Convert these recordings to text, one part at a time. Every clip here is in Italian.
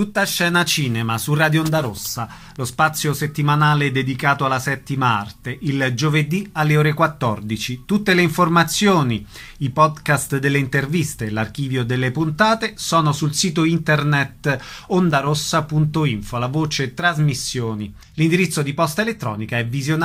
Tutta scena cinema su Radio Onda Rossa, lo spazio settimanale dedicato alla settima arte, il giovedì alle ore 14. Tutte le informazioni, i podcast delle interviste, l'archivio delle puntate sono sul sito internet ondarossa.info, la voce trasmissioni. L'indirizzo di posta elettronica è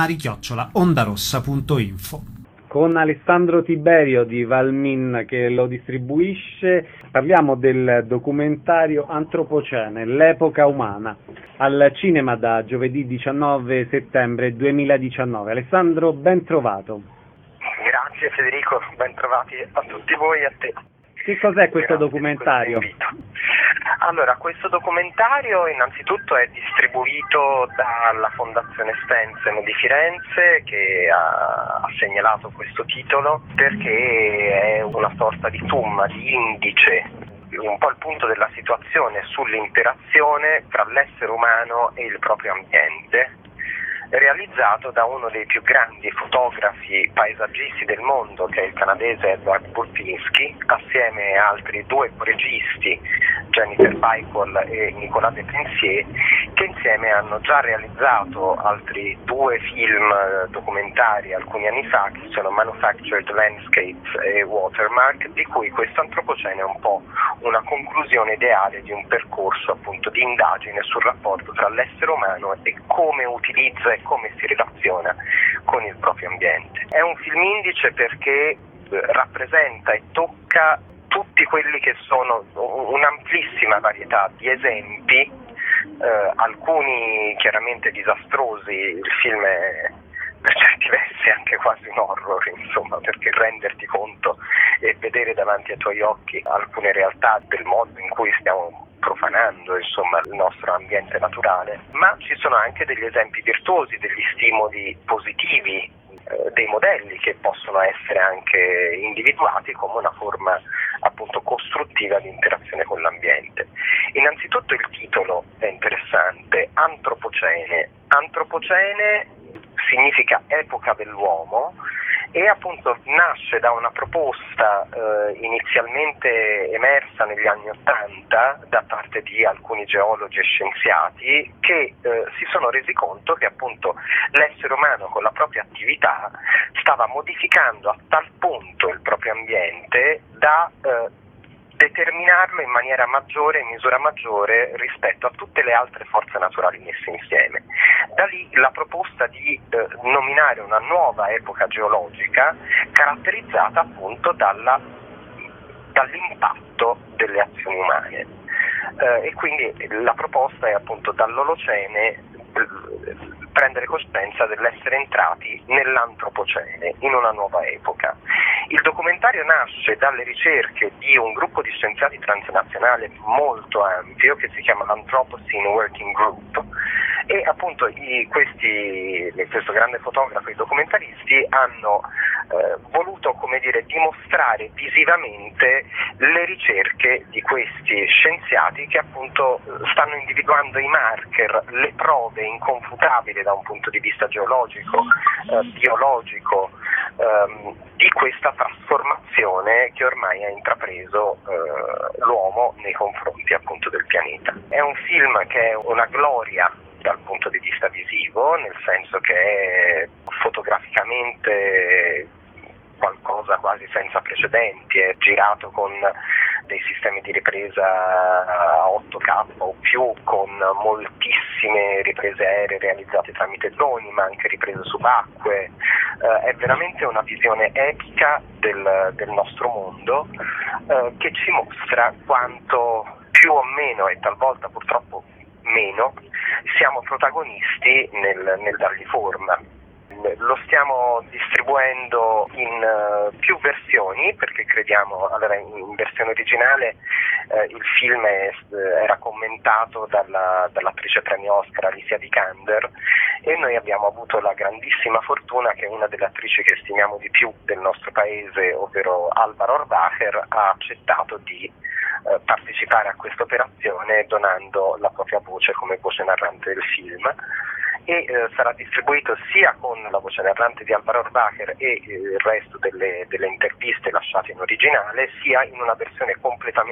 visionari@ondarossa.info. Con Alessandro Tiberio di Valmin che lo distribuisce, parliamo del documentario Antropocene, l'epoca umana, al cinema da giovedì 19 settembre 2019. Alessandro, ben trovato. Grazie Federico, ben trovati a tutti voi e a te. Che cos'è questo documentario? Allora, questo documentario innanzitutto è distribuito dalla Fondazione Stensen di Firenze, che ha segnalato questo titolo perché è una sorta di tumma, di indice, un po' il punto della situazione sull'interazione tra l'essere umano e il proprio ambiente, realizzato da uno dei più grandi fotografi paesaggisti del mondo, che è il canadese Edward Burtynsky, assieme a altri due registi, Jennifer Beichel e Nicolas Depensier, che insieme hanno già realizzato altri due film documentari alcuni anni fa, che sono Manufactured Landscapes e Watermark, di cui questo Antropocene è un po' una conclusione ideale di un percorso appunto di indagine sul rapporto tra l'essere umano e come utilizza e come si relaziona con il proprio ambiente. È un film indice perché rappresenta e tocca tutti quelli che sono un'amplissima varietà di esempi, alcuni chiaramente disastrosi. Il film è per certi versi anche quasi un horror, insomma, perché renderti conto e vedere davanti ai tuoi occhi alcune realtà del modo in cui stiamo profanando, insomma, il nostro ambiente naturale, ma ci sono anche degli esempi virtuosi, degli stimoli positivi, dei modelli che possono essere anche individuati come una forma appunto costruttiva di interazione con l'ambiente. Innanzitutto il titolo è interessante, Antropocene. Antropocene significa epoca dell'uomo e appunto nasce da una proposta inizialmente emersa negli anni '80 da parte di alcuni geologi e scienziati che si sono resi conto che appunto l'essere umano con la propria attività stava modificando a tal punto il proprio ambiente da determinarlo in maniera maggiore, in misura maggiore rispetto a tutte le altre forze naturali messe insieme. Da lì la proposta di nominare una nuova epoca geologica caratterizzata appunto dall'impatto delle azioni umane. E quindi la proposta è appunto dall'Olocene prendere coscienza dell'essere entrati nell'Antropocene, in una nuova epoca. Il documentario nasce dalle ricerche di un gruppo di scienziati transnazionale molto ampio che si chiama Anthropocene Working Group e appunto questo grande fotografo e documentaristi hanno voluto, come dire, dimostrare visivamente le ricerche di questi scienziati che appunto stanno individuando i marker, le prove inconfutabili da un punto di vista geologico, biologico, di questa trasformazione che ormai ha intrapreso l'uomo nei confronti appunto del pianeta. È un film che è una gloria dal punto di vista visivo, nel senso che è fotograficamente qualcosa quasi senza precedenti, è girato con dei sistemi di ripresa a 8K o più, con moltissime riprese aeree realizzate tramite droni, ma anche riprese subacquee. È veramente una visione epica del nostro mondo che ci mostra quanto più o meno, e talvolta purtroppo meno, siamo protagonisti nel dargli forma. Lo stiamo distribuendo in più versioni perché crediamo, allora in versione originale il film era commentato dall'attrice premio Oscar Alicia Vikander e noi abbiamo avuto la grandissima fortuna che una delle attrici che stimiamo di più del nostro paese, ovvero Alba Rohrwacher, ha accettato di partecipare a questa operazione donando la propria voce come voce narrante del film. E sarà distribuito sia con la voce narrante di Alba Rohrwacher e il resto delle interviste lasciate in originale, sia in una versione completamente doppiata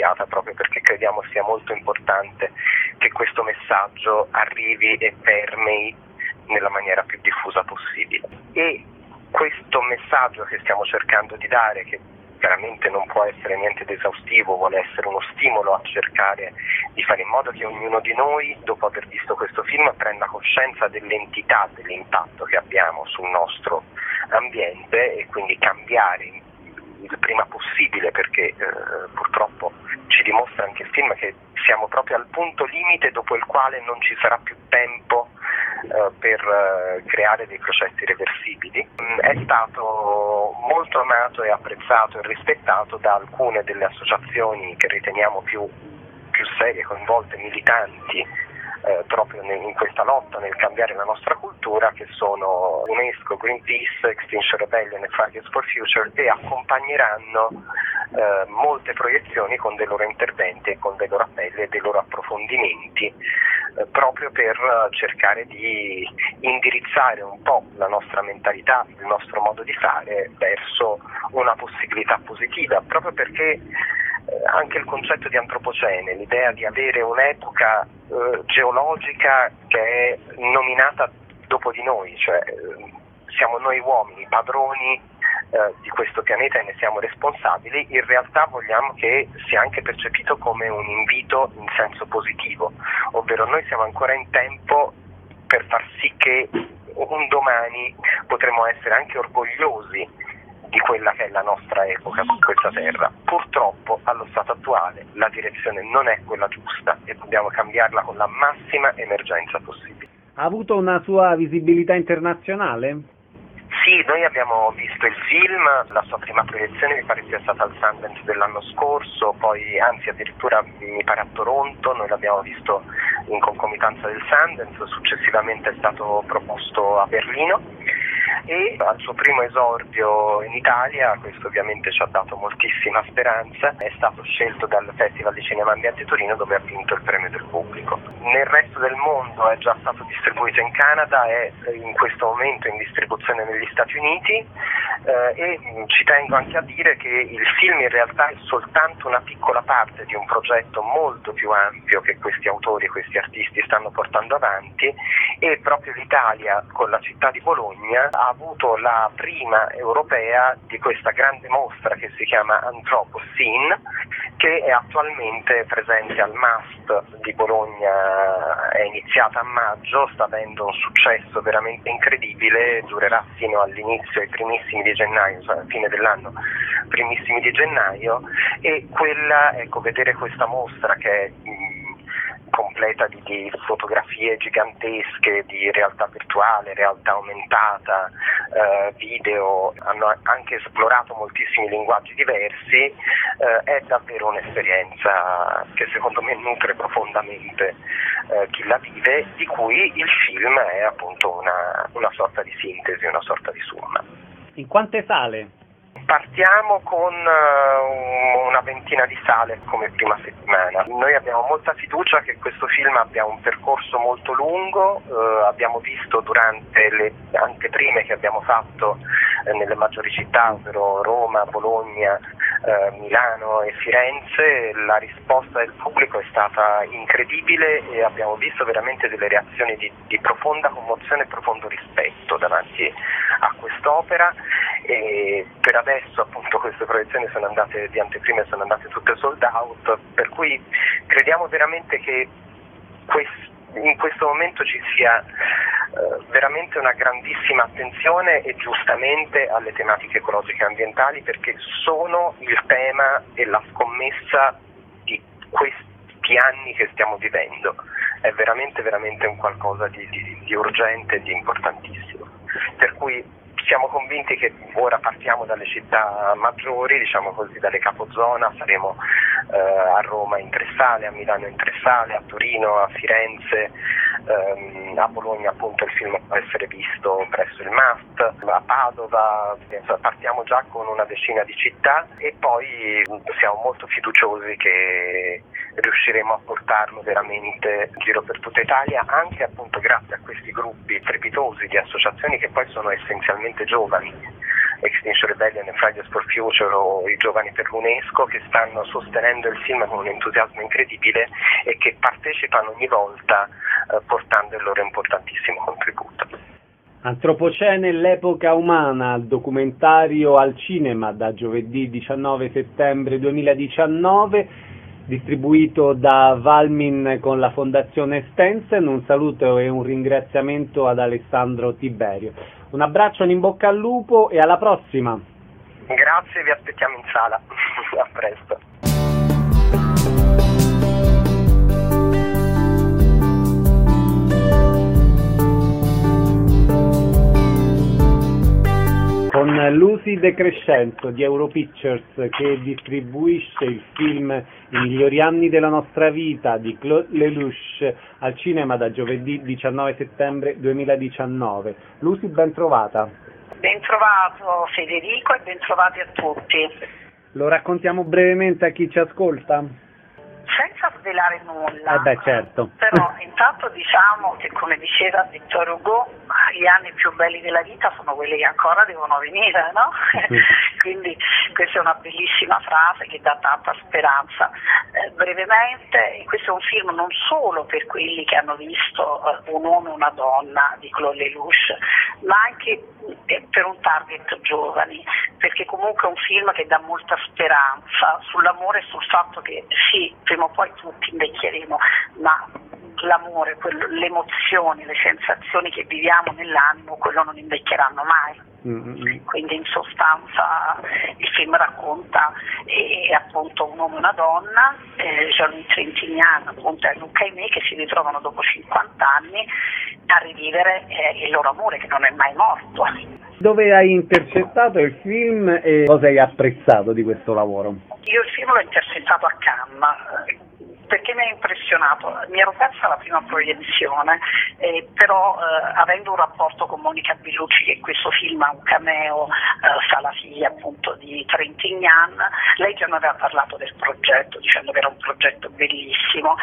finanziata, proprio perché crediamo sia molto importante che questo messaggio arrivi e permei nella maniera più diffusa possibile. E questo messaggio che stiamo cercando di dare, che veramente non può essere niente di esaustivo, vuole essere uno stimolo a cercare di fare in modo che ognuno di noi, dopo aver visto questo film, prenda coscienza dell'entità dell'impatto che abbiamo sul nostro ambiente e quindi cambiare il prima possibile, perché purtroppo ci dimostra anche il film che siamo proprio al punto limite dopo il quale non ci sarà più tempo per creare dei processi irreversibili. È stato molto amato e apprezzato e rispettato da alcune delle associazioni che riteniamo più serie, coinvolte, militanti proprio in questa lotta nel cambiare la nostra cultura, che sono UNESCO, Greenpeace, Extinction Rebellion e Fridays for Future, e accompagneranno molte proiezioni con dei loro interventi, con dei loro appelli e dei loro approfondimenti, proprio per cercare di indirizzare un po' la nostra mentalità, il nostro modo di fare verso una possibilità positiva, proprio perché anche il concetto di antropocene, l'idea di avere un'epoca geologica che è nominata dopo di noi, cioè siamo noi uomini padroni di questo pianeta e ne siamo responsabili, in realtà vogliamo che sia anche percepito come un invito in senso positivo, ovvero noi siamo ancora in tempo per far sì che un domani potremo essere anche orgogliosi di quella che è la nostra epoca su questa terra. Purtroppo allo stato attuale la direzione non è quella giusta e dobbiamo cambiarla con la massima emergenza possibile. Ha avuto una sua visibilità internazionale? Sì, noi abbiamo visto il film, la sua prima proiezione mi pare sia stata al Sundance dell'anno scorso, poi anzi addirittura mi pare a Toronto, noi l'abbiamo visto in concomitanza del Sundance, successivamente è stato proposto a Berlino e al suo primo esordio in Italia, questo ovviamente ci ha dato moltissima speranza, è stato scelto dal Festival di Cinema Ambiente Torino, dove ha vinto il premio del pubblico. Nel resto del mondo è già stato distribuito in Canada, è in questo momento in distribuzione negli Stati Uniti e ci tengo anche a dire che il film in realtà è soltanto una piccola parte di un progetto molto più ampio che questi autori e questi artisti stanno portando avanti, e proprio l'Italia con la città di Bologna ha avuto la prima europea di questa grande mostra che si chiama Anthropocene, che è attualmente presente al MAST di Bologna, è iniziata a maggio, sta avendo un successo veramente incredibile, durerà fino all'inizio, ai primissimi di gennaio, cioè alla fine dell'anno, primissimi di gennaio, e quella, ecco, vedere questa mostra che è completa di fotografie gigantesche, di realtà virtuale, realtà aumentata, video, hanno anche esplorato moltissimi linguaggi diversi, è davvero un'esperienza che secondo me nutre profondamente chi la vive, di cui il film è appunto una sorta di sintesi, una sorta di somma. In quante sale? Partiamo con una ventina di sale come prima settimana. Noi abbiamo molta fiducia che questo film abbia un percorso molto lungo, abbiamo visto durante le anteprime che abbiamo fatto nelle maggiori città, ovvero Roma, Bologna, Milano e Firenze, la risposta del pubblico è stata incredibile e abbiamo visto veramente delle reazioni di profonda commozione e profondo rispetto davanti a quest'opera. E per adesso appunto queste proiezioni di anteprime sono andate tutte sold out, per cui crediamo veramente che in questo momento ci sia veramente una grandissima attenzione, e giustamente, alle tematiche ecologiche e ambientali, perché sono il tema e la scommessa di questi anni che stiamo vivendo. È veramente un qualcosa di urgente e di importantissimo, per cui siamo convinti che ora partiamo dalle città maggiori, diciamo così, dalle capozona, saremo a Roma in 3 sale, a Milano in 3 sale, a Torino, a Firenze, a Bologna appunto il film può essere visto presso il MAST, a Padova, partiamo già con una decina di città e poi siamo molto fiduciosi che riusciremo a portarlo veramente in giro per tutta Italia, anche appunto grazie a questi gruppi strepitosi di associazioni che poi sono essenzialmente giovani, Extinction Rebellion e Fridays for Future o i Giovani per l'UNESCO, che stanno sostenendo il film con un entusiasmo incredibile e che partecipano ogni volta portando il loro importantissimo contributo. Antropocene, l'epoca umana, documentario al cinema da giovedì 19 settembre 2019, distribuito da Valmin con la Fondazione Stensen. Un saluto e un ringraziamento ad Alessandro Tiberio. Un abbraccio, un in bocca al lupo e alla prossima. Grazie, vi aspettiamo in sala. A presto. Con Lucy De Crescenzo di Europictures, che distribuisce il film I migliori anni della nostra vita di Claude Lelouch al cinema da giovedì 19 settembre 2019. Lucy, ben trovata. Ben trovato Federico e ben trovati a tutti. Lo raccontiamo brevemente a chi ci ascolta? Senza svelare nulla, Certo. Però intanto diciamo che, come diceva Victor Hugo, gli anni più belli della vita sono quelli che ancora devono venire, no? Quindi questa è una bellissima frase che dà tanta speranza. Brevemente, questo è un film non solo per quelli che hanno visto Un uomo e una donna di Claude Lelouch, ma anche per un target giovani, perché comunque è un film che dà molta speranza sull'amore e sul fatto che sì, prima o poi tutti invecchieremo, ma l'amore, le emozioni, le sensazioni che viviamo nell'animo, quello non invecchieranno mai. Quindi in sostanza il film racconta appunto un uomo e una donna, Jean-Louis Trintignant appunto e Luca Aimé, che si ritrovano dopo 50 anni a rivivere il loro amore che non è mai morto. Dove hai intercettato il film e cosa hai apprezzato di questo lavoro? Io il film l'ho intercettato a Cannes, perché mi ha impressionato. Mi ero persa la prima proiezione, però avendo un rapporto con Monica Bellucci, che in questo film ha un cameo, fa la figlia appunto di Trintignant, lei già mi aveva parlato del progetto dicendo che era un progetto bellissimo,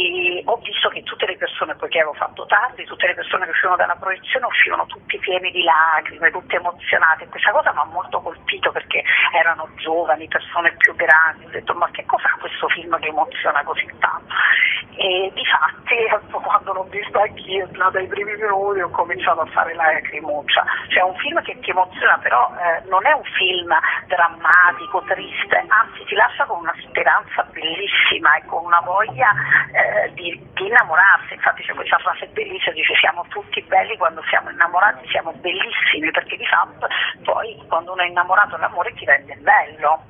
e ho visto che tutte le persone, poiché avevo fatto tardi, tutte le persone che uscivano dalla proiezione uscivano tutti pieni di lacrime, tutte emozionate, e questa cosa mi ha molto colpito perché erano giovani, persone più grandi. Ho detto, ma che cos'ha questo film che emoziona così tanto? E difatti quando l'ho visto anch'io dai primi minuti ho cominciato a fare la lacrimuccia. Cioè è un film che ti emoziona, però non è un film drammatico, triste, anzi ti lascia con una speranza bellissima e con una voglia di innamorarsi. Infatti c'è questa frase bellissima, dice siamo tutti belli quando siamo innamorati, siamo bellissimi, perché di fatto poi quando uno è innamorato l'amore ti rende bello.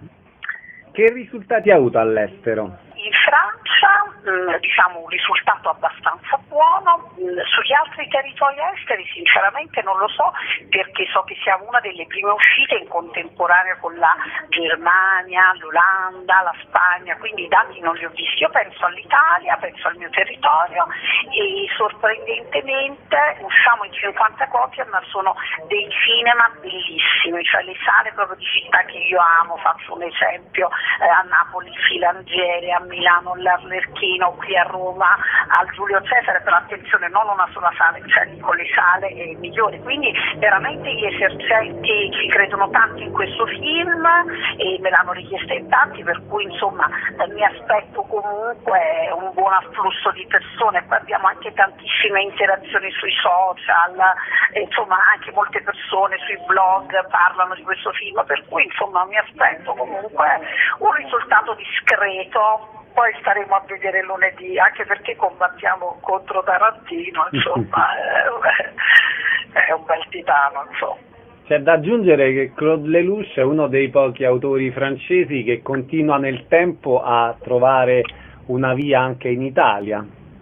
Che risultati ha avuto all'estero? In Francia diciamo un risultato abbastanza buono, sugli altri territori esteri sinceramente non lo so, perché so che siamo una delle prime uscite in contemporanea con la Germania, l'Olanda, la Spagna, quindi i dati non li ho visti. Io penso all'Italia, penso al mio territorio, e sorprendentemente usciamo in 50 copie, ma sono dei cinema bellissimi, cioè le sale proprio di città che io amo. Faccio un esempio, a Napoli Filangieri, a Milano l'Arlecchino, qui a Roma al Giulio Cesare, però attenzione, non una sola sala, cioè dico le sale migliori, quindi veramente gli esercenti ci credono tanto in questo film e me l'hanno richiesto in tanti, per cui insomma mi aspetto comunque un buon afflusso di persone. Poi abbiamo anche tantissime interazioni sui social, insomma anche molte persone sui blog parlano di questo film, per cui insomma mi aspetto comunque un risultato discreto. Poi staremo a vedere lunedì, anche perché combattiamo contro Tarantino, insomma, è un bel titano, insomma. C'è da aggiungere che Claude Lelouch è uno dei pochi autori francesi che continua nel tempo a trovare una via anche in Italia.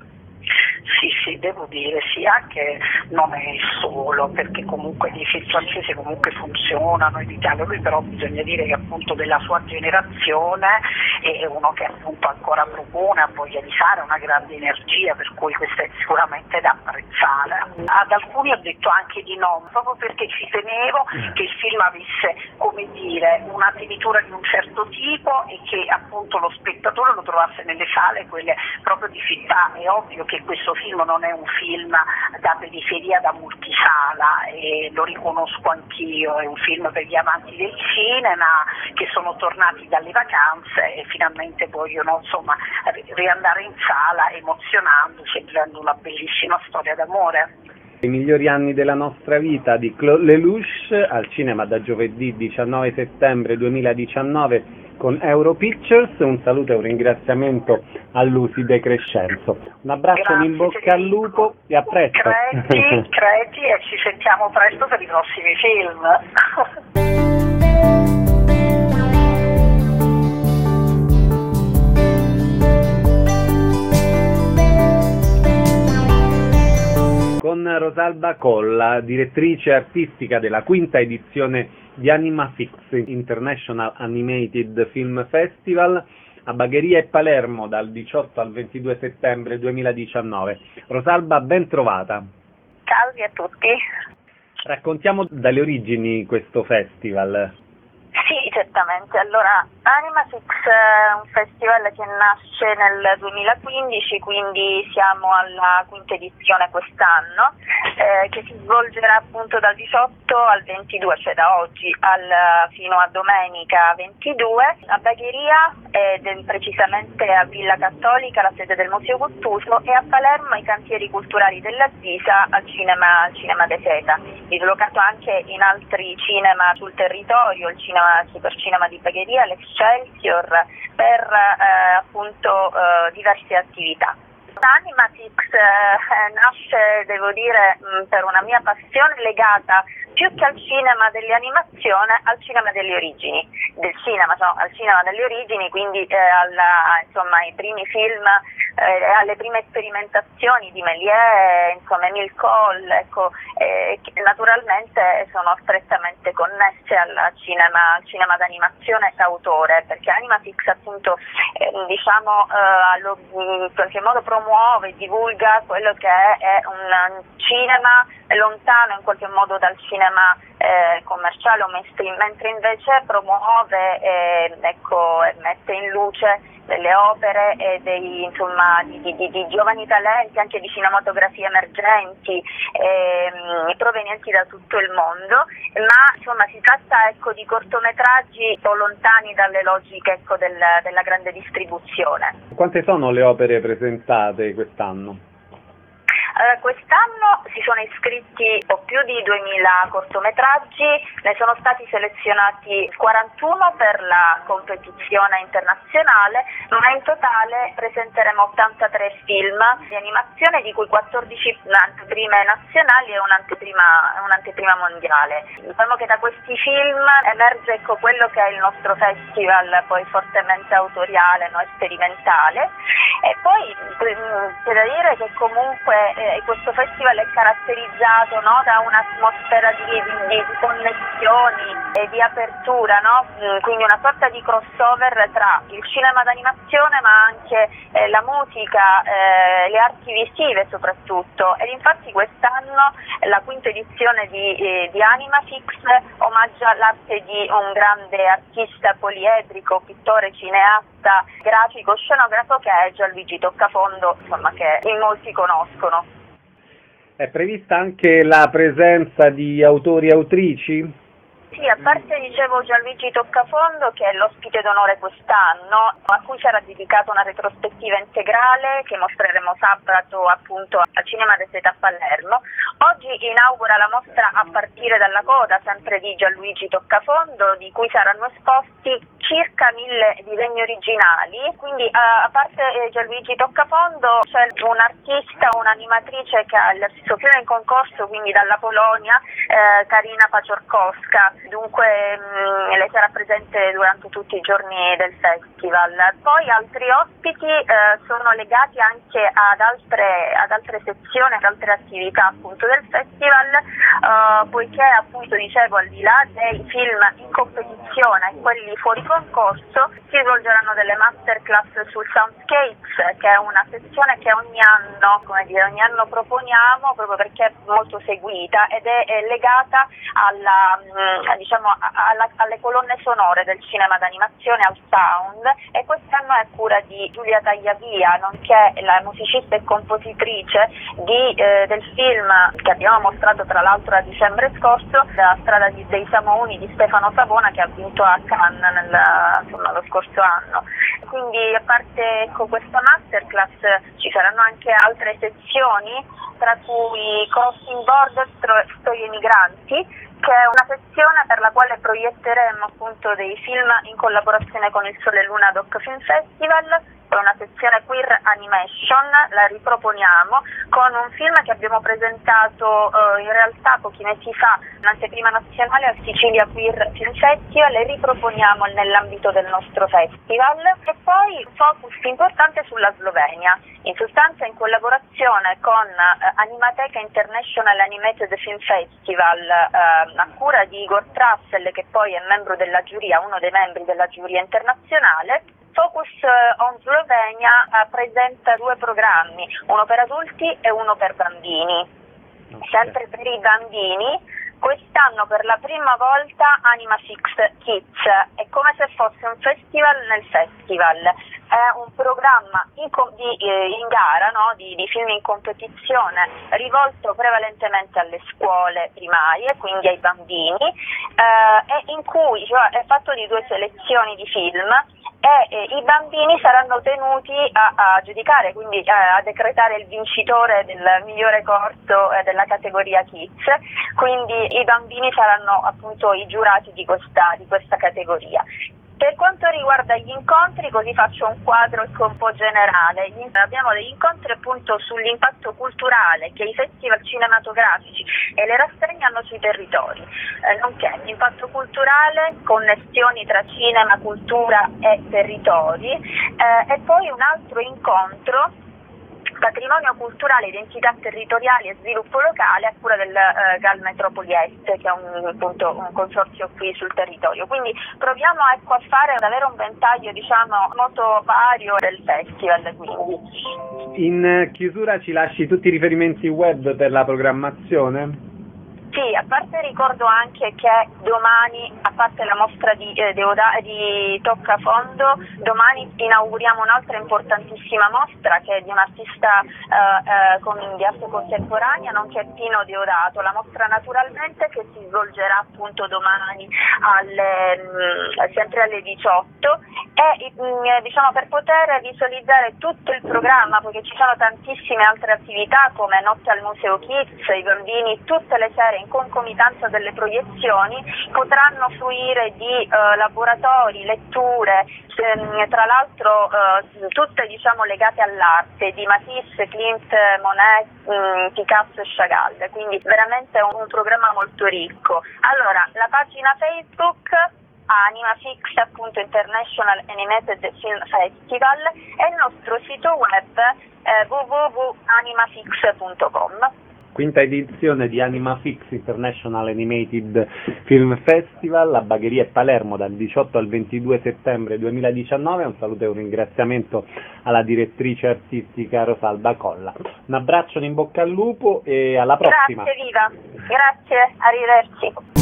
Sì, devo dire, sì, anche non è il solo, perché comunque i film francesi comunque funzionano in Italia. Lui però bisogna dire che appunto della sua generazione è uno che appunto ancora propone, ha voglia di fare, una grande energia, per cui questo è sicuramente da apprezzare. Ad alcuni ho detto anche di no, proprio perché ci tenevo che il film avesse, come dire, una finitura di un certo tipo e che appunto lo spettatore lo trovasse nelle sale quelle proprio di città. È ovvio che questo film non non è un film da periferia, da multisala, e lo riconosco anch'io, è un film per gli amanti del cinema che sono tornati dalle vacanze e finalmente vogliono riandare in sala emozionandosi e vivendo una bellissima storia d'amore. I migliori anni della nostra vita di Claude Lelouch, al cinema da giovedì 19 settembre 2019 con Euro Pictures. Un saluto e un ringraziamento a Lucy De Crescenzo. Un abbraccio, Grazie, in bocca al lupo e a presto. Credi e ci sentiamo presto per i prossimi film. Con Rosalba Colla, direttrice artistica della quinta edizione di Animafix International Animated Film Festival a Bagheria e Palermo dal 18 al 22 settembre 2019. Rosalba, ben trovata. Salve a tutti. Raccontiamo dalle origini questo festival. Sì, certamente. Allora, Animafix è un festival che nasce nel 2015, quindi siamo alla quinta edizione quest'anno, che si svolgerà appunto dal 18 al 22, cioè da oggi fino a domenica 22, a Bagheria, precisamente a Villa Cattolica, la sede del Museo Guttuso, e a Palermo ai Cantieri Culturali della Zvisa al cinema De Seta, dislocato anche in altri cinema sul territorio, il Super Cinema di Bagheria, l'Excelsior, per appunto diverse attività. Animafix nasce, devo dire, per una mia passione legata più che al cinema dell'animazione, al cinema delle origini, al cinema delle origini, quindi ai primi film, alle prime sperimentazioni di Méliès, Émile Cohl, che naturalmente sono strettamente connesse al cinema d'animazione d'autore, perché Animafix appunto in qualche modo promuove e divulga quello che è un cinema lontano in qualche modo dal cinema commerciale o mainstream, mentre invece promuove e mette in luce delle opere e di giovani talenti, anche di cinematografie emergenti provenienti da tutto il mondo, ma si tratta di cortometraggi un po' lontani dalle logiche della grande distribuzione. Quante sono le opere presentate quest'anno? Quest'anno si sono iscritti un po' più di 2000 cortometraggi, ne sono stati selezionati 41 per la competizione internazionale, ma in totale presenteremo 83 film di animazione, di cui 14 anteprime nazionali e un'anteprima mondiale. Diciamo che da questi film emerge quello che è il nostro festival, poi fortemente autoriale, e sperimentale, e poi c'è da dire che comunque questo festival è caratterizzato da un'atmosfera di connessioni e di apertura, quindi una sorta di crossover tra il cinema d'animazione ma anche la musica, le arti visive soprattutto, ed infatti quest'anno la quinta edizione di Animafix omaggia l'arte di un grande artista poliedrico, pittore, cineasta, grafico, scenografo, che è Gianluigi Toccafondo, che in molti conoscono. È prevista anche la presenza di autori e autrici? Sì, a parte Gianluigi Toccafondo, che è l'ospite d'onore quest'anno, a cui sarà dedicata una retrospettiva integrale che mostreremo sabato appunto al Cinema De Seta a Palermo. Oggi inaugura la mostra A partire dalla coda, sempre di Gianluigi Toccafondo, di cui saranno esposti circa 1000 disegni originali. Quindi a parte Gianluigi Toccafondo c'è un'artista, un'animatrice che ha il suo film in concorso, quindi dalla Polonia, Karina Paciorkowska. Dunque lei sarà presente durante tutti i giorni del festival. Poi altri ospiti sono legati anche ad altre sezioni, ad altre attività appunto corso del festival, poiché appunto dicevo al di là dei film in competizione e quelli fuori concorso si svolgeranno delle masterclass sul Soundscapes, che è una sezione che ogni anno proponiamo proprio perché è molto seguita ed è legata alle colonne sonore del cinema d'animazione, al sound, e quest'anno è a cura di Giulia Tagliavia, nonché la musicista e compositrice del film che abbiamo mostrato tra l'altro a dicembre scorso, La strada dei Samouni di Stefano Savona, che ha vinto a Cannes lo scorso anno. Quindi a parte questa masterclass ci saranno anche altre sezioni, tra cui Crossing Borders, Storie Migranti, che è una sezione per la quale proietteremo appunto dei film in collaborazione con il Sole e Luna Doc Film Festival. È una sezione queer animation, la riproponiamo con un film che abbiamo presentato in realtà pochi mesi fa in anteprima nazionale al Sicilia Queer Film Festival, e riproponiamo nell'ambito del nostro festival. E poi un focus importante sulla Slovenia, in sostanza in collaborazione con Animateca International Animated Film Festival a cura di Igor Trussell, che poi è membro della giuria, uno dei membri della giuria internazionale. Focus on Slovenia presenta 2 programmi, uno per adulti e uno per bambini. Sempre per i bambini, quest'anno per la prima volta Animafix Kids, è come se fosse un festival nel festival, è un programma in gara, no? di film in competizione, rivolto prevalentemente alle scuole primarie, quindi ai bambini, e in cui è fatto di 2 selezioni di film, e i bambini saranno tenuti a giudicare, quindi a decretare il vincitore del migliore corto della categoria Kids, quindi i bambini saranno appunto i giurati di questa categoria. Per quanto riguarda gli incontri, così faccio un quadro un po' generale, abbiamo degli incontri appunto sull'impatto culturale che i festival cinematografici e le rassegne hanno sui territori, nonché l'impatto culturale, connessioni tra cinema, cultura e territori, e poi un altro incontro, patrimonio culturale, identità territoriali e sviluppo locale, a cura del GAL Metropoli Est, che è un consorzio qui sul territorio. Quindi proviamo a fare davvero un ventaglio molto vario del festival. Quindi. In chiusura ci lasci tutti i riferimenti web per la programmazione? Sì, a parte ricordo anche che domani, a parte la mostra di Toccafondo, domani inauguriamo un'altra importantissima mostra che è di un artista di arte contemporanea, nonché Pino Deodato. La mostra naturalmente che si svolgerà appunto domani sempre alle 18, e per poter visualizzare tutto il programma, perché ci sono tantissime altre attività come Notte al Museo Kids, i bambini tutte le sere in concomitanza delle proiezioni potranno fruire di laboratori, letture, tra l'altro tutte legate all'arte, di Matisse, Klimt, Monet, Picasso e Chagall, quindi veramente un programma molto ricco. Allora, la pagina Facebook Animafix, appunto International Animated Film Festival, e il nostro sito web www.animafix.com. Quinta edizione di Animafix International Animated Film Festival a Bagheria e Palermo dal 18 al 22 settembre 2019. Un saluto e un ringraziamento alla direttrice artistica Rosalba Colla. Un abbraccio, in bocca al lupo e alla prossima. Grazie, viva. Grazie, arrivederci.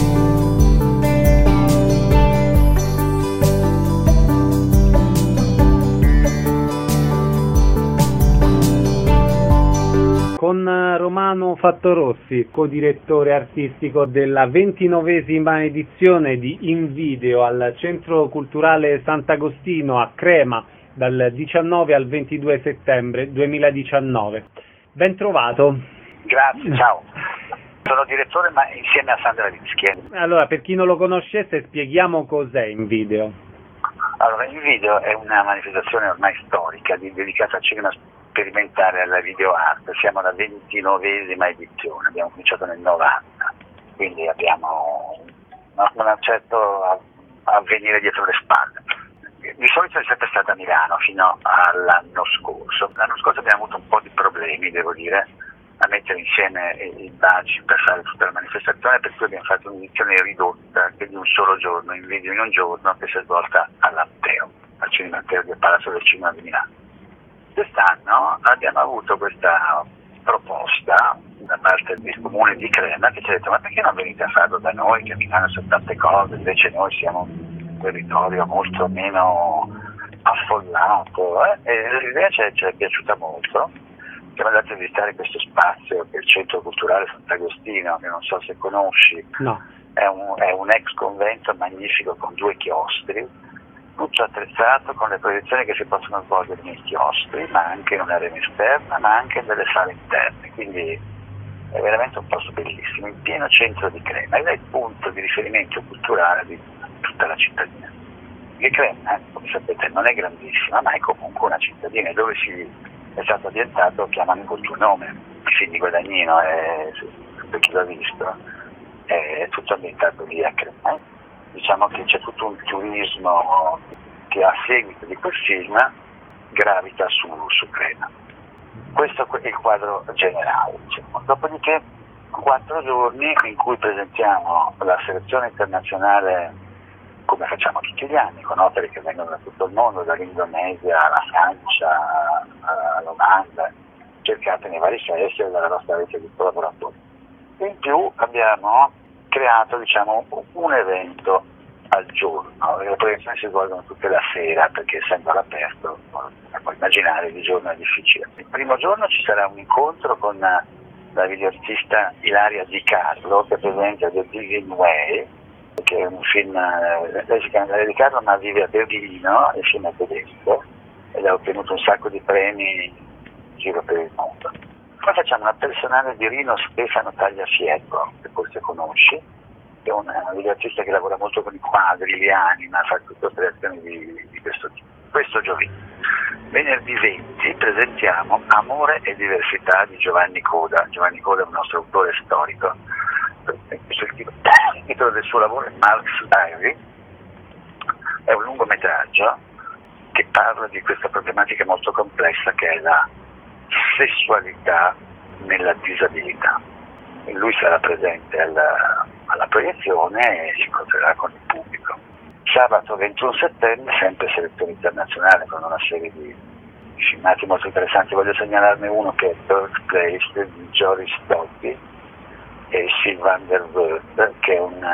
Con Romano Fattorossi, co-direttore artistico della 29esima edizione di Invideo al Centro Culturale Sant'Agostino a Crema dal 19 al 22 settembre 2019. Ben trovato. Grazie, ciao. Sono direttore ma insieme a Sandra Rischi. Allora, per chi non lo conoscesse, spieghiamo cos'è Invideo. Allora, Invideo è una manifestazione ormai storica dedicata al cinema sperimentare, alla video art. Siamo alla 29esima edizione, abbiamo cominciato nel 90, quindi abbiamo un certo avvenire dietro le spalle. Di solito è sempre stata a Milano fino all'anno scorso. L'anno scorso abbiamo avuto un po' di problemi, devo dire, a mettere insieme i budget per fare tutta la manifestazione, per cui abbiamo fatto un'edizione ridotta che di un solo giorno, in video in un giorno, che si è svolta all'Atteo, al Cinema Atteo del Palazzo del Cinema di Milano. Quest'anno abbiamo avuto questa proposta da parte del comune di Crema che ci ha detto: ma perché non venite a farlo da noi, che a Milano sono tante cose, invece noi siamo un territorio molto meno affollato, e l'idea ci è piaciuta molto. Siamo andati a visitare questo spazio che è il Centro Culturale Sant'Agostino, che non so se conosci. No. È un ex convento magnifico con 2 chiostri, tutto attrezzato con le proiezioni che si possono svolgere nei chiostri, ma anche in un'arena esterna, ma anche nelle sale interne, quindi è veramente un posto bellissimo, in pieno centro di Crema, ed è il punto di riferimento culturale di tutta la cittadina. E Crema, come sapete, non è grandissima, ma è comunque una cittadina dove è stato ambientato, chiamano col tuo nome, il film di Guadagnino, per chi l'ha visto, è tutto ambientato lì a Crema. Diciamo che c'è tutto un turismo che a seguito di quel film gravita su Crema. Questo è il quadro generale. Diciamo. Dopodiché 4 giorni in cui presentiamo la selezione internazionale come facciamo tutti gli anni, con opere che vengono da tutto il mondo, dall'Indonesia alla Francia, all'Olanda, cercate nei vari festival dalla nostra rete di collaboratori. In più abbiamo creato un evento al giorno, le proiezioni si svolgono tutte la sera perché essendo all'aperto, puoi immaginare di giorno è difficile. Il primo giorno ci sarà un incontro con la videoartista Ilaria Di Carlo che presenta The Giving Way, che è un film, lei si chiama Ilaria Di Carlo ma vive a Berlino, il film è tedesco ed ha ottenuto un sacco di premi in giro per il mondo. Poi facciamo una personale di Rino Stefano Tagliafiego, che forse conosci, che è un videoartista che lavora molto con i quadri, li anima, fa tutte operazioni di questo tipo. Questo giovedì. Venerdì 20 presentiamo Amore e diversità di Giovanni Coda. Giovanni Coda è un nostro autore storico. Il titolo del suo lavoro è Mark's Diary. È un lungometraggio che parla di questa problematica molto complessa che è la sessualità nella disabilità. E lui sarà presente alla proiezione e si incontrerà con il pubblico. Sabato 21 settembre, sempre selezione internazionale con una serie di filmati molto interessanti. Voglio segnalarne uno che è Birthplace di Joris Dobby e Sylvain Verwoerd, che è un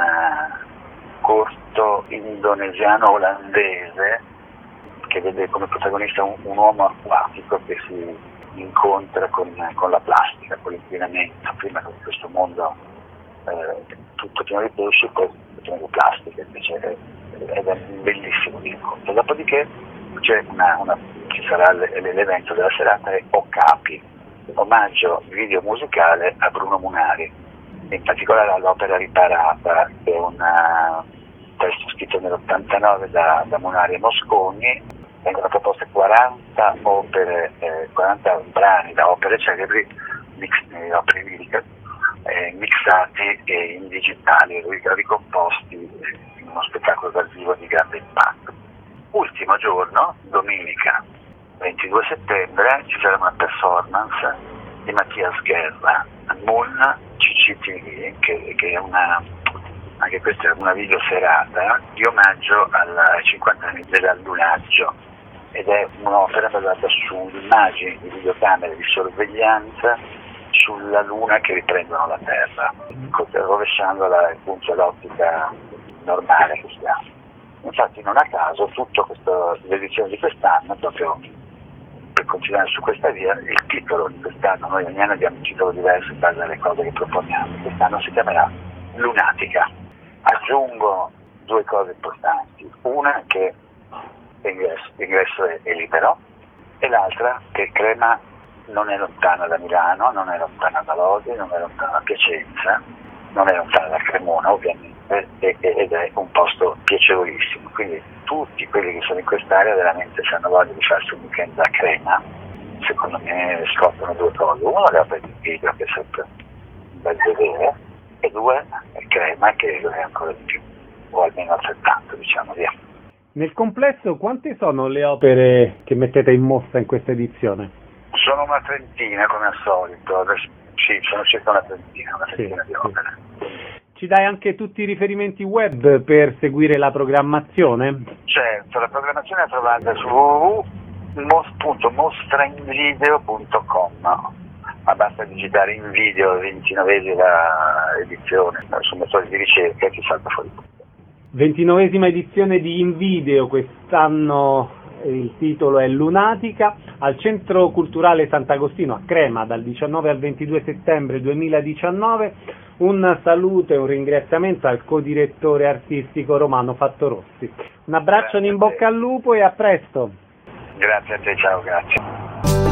corto indonesiano-olandese che vede come protagonista un uomo acquatico che si incontra con la plastica, con l'inquinamento, prima con questo mondo tutto pieno di pesci, poi pieno di plastica, invece ed è un bellissimo incontro. Dopodiché ci sarà l'evento della serata è Okapi, omaggio video musicale a Bruno Munari, in particolare all'opera Riparata, che è un testo scritto nell'89 da Munari e Mosconi. Vengono proposte 40 brani da opere celebri, opere liriche, mixati in digitali, ricomposti in uno spettacolo dal vivo di grande impatto. Ultimo giorno, domenica 22 settembre, ci sarà una performance di Mattias Guerra, Moon CCTV, che è anche questa è una videoserata di omaggio ai 50 anni dell'allunaggio, ed è un'opera basata su immagini di videocamere di sorveglianza sulla Luna che riprendono la Terra, rovesciando appunto l'ottica normale che si ha. Infatti non a caso tutto l'edizione di quest'anno, proprio per continuare su questa via, il titolo di quest'anno, noi ogni anno abbiamo un titolo diverso in base alle cose che proponiamo, quest'anno si chiamerà Lunatica. Aggiungo 2 cose importanti, una che l'ingresso è libero e l'altra che Crema non è lontana da Milano, non è lontana da Lodi, non è lontana da Piacenza, non è lontana da Cremona ovviamente, ed è un posto piacevolissimo, quindi tutti quelli che sono in quest'area veramente se hanno voglia di farsi un weekend a Crema, secondo me scoprono 2 cose: uno, le opere di video che è sempre un bel vedere, e 2 Crema che è ancora di più, o almeno altrettanto, diciamo, via. Nel complesso quante sono le opere che mettete in mostra in questa edizione? Sono una trentina come al solito, Sì, sono circa una settimana di opera. Ci dai anche tutti i riferimenti web per seguire la programmazione? Certo, la programmazione è trovata su www.mostrainvideo.com, ma basta digitare in video 29esima edizione sul motore di ricerca e ti salta fuori tutto. 29esima edizione di Invideo, quest'anno il titolo è Lunatica, al Centro Culturale Sant'Agostino a Crema dal 19 al 22 settembre 2019. Un saluto e un ringraziamento al codirettore artistico Romano Fattorossi. Un abbraccio in bocca al lupo e a presto. Grazie a te, ciao, grazie.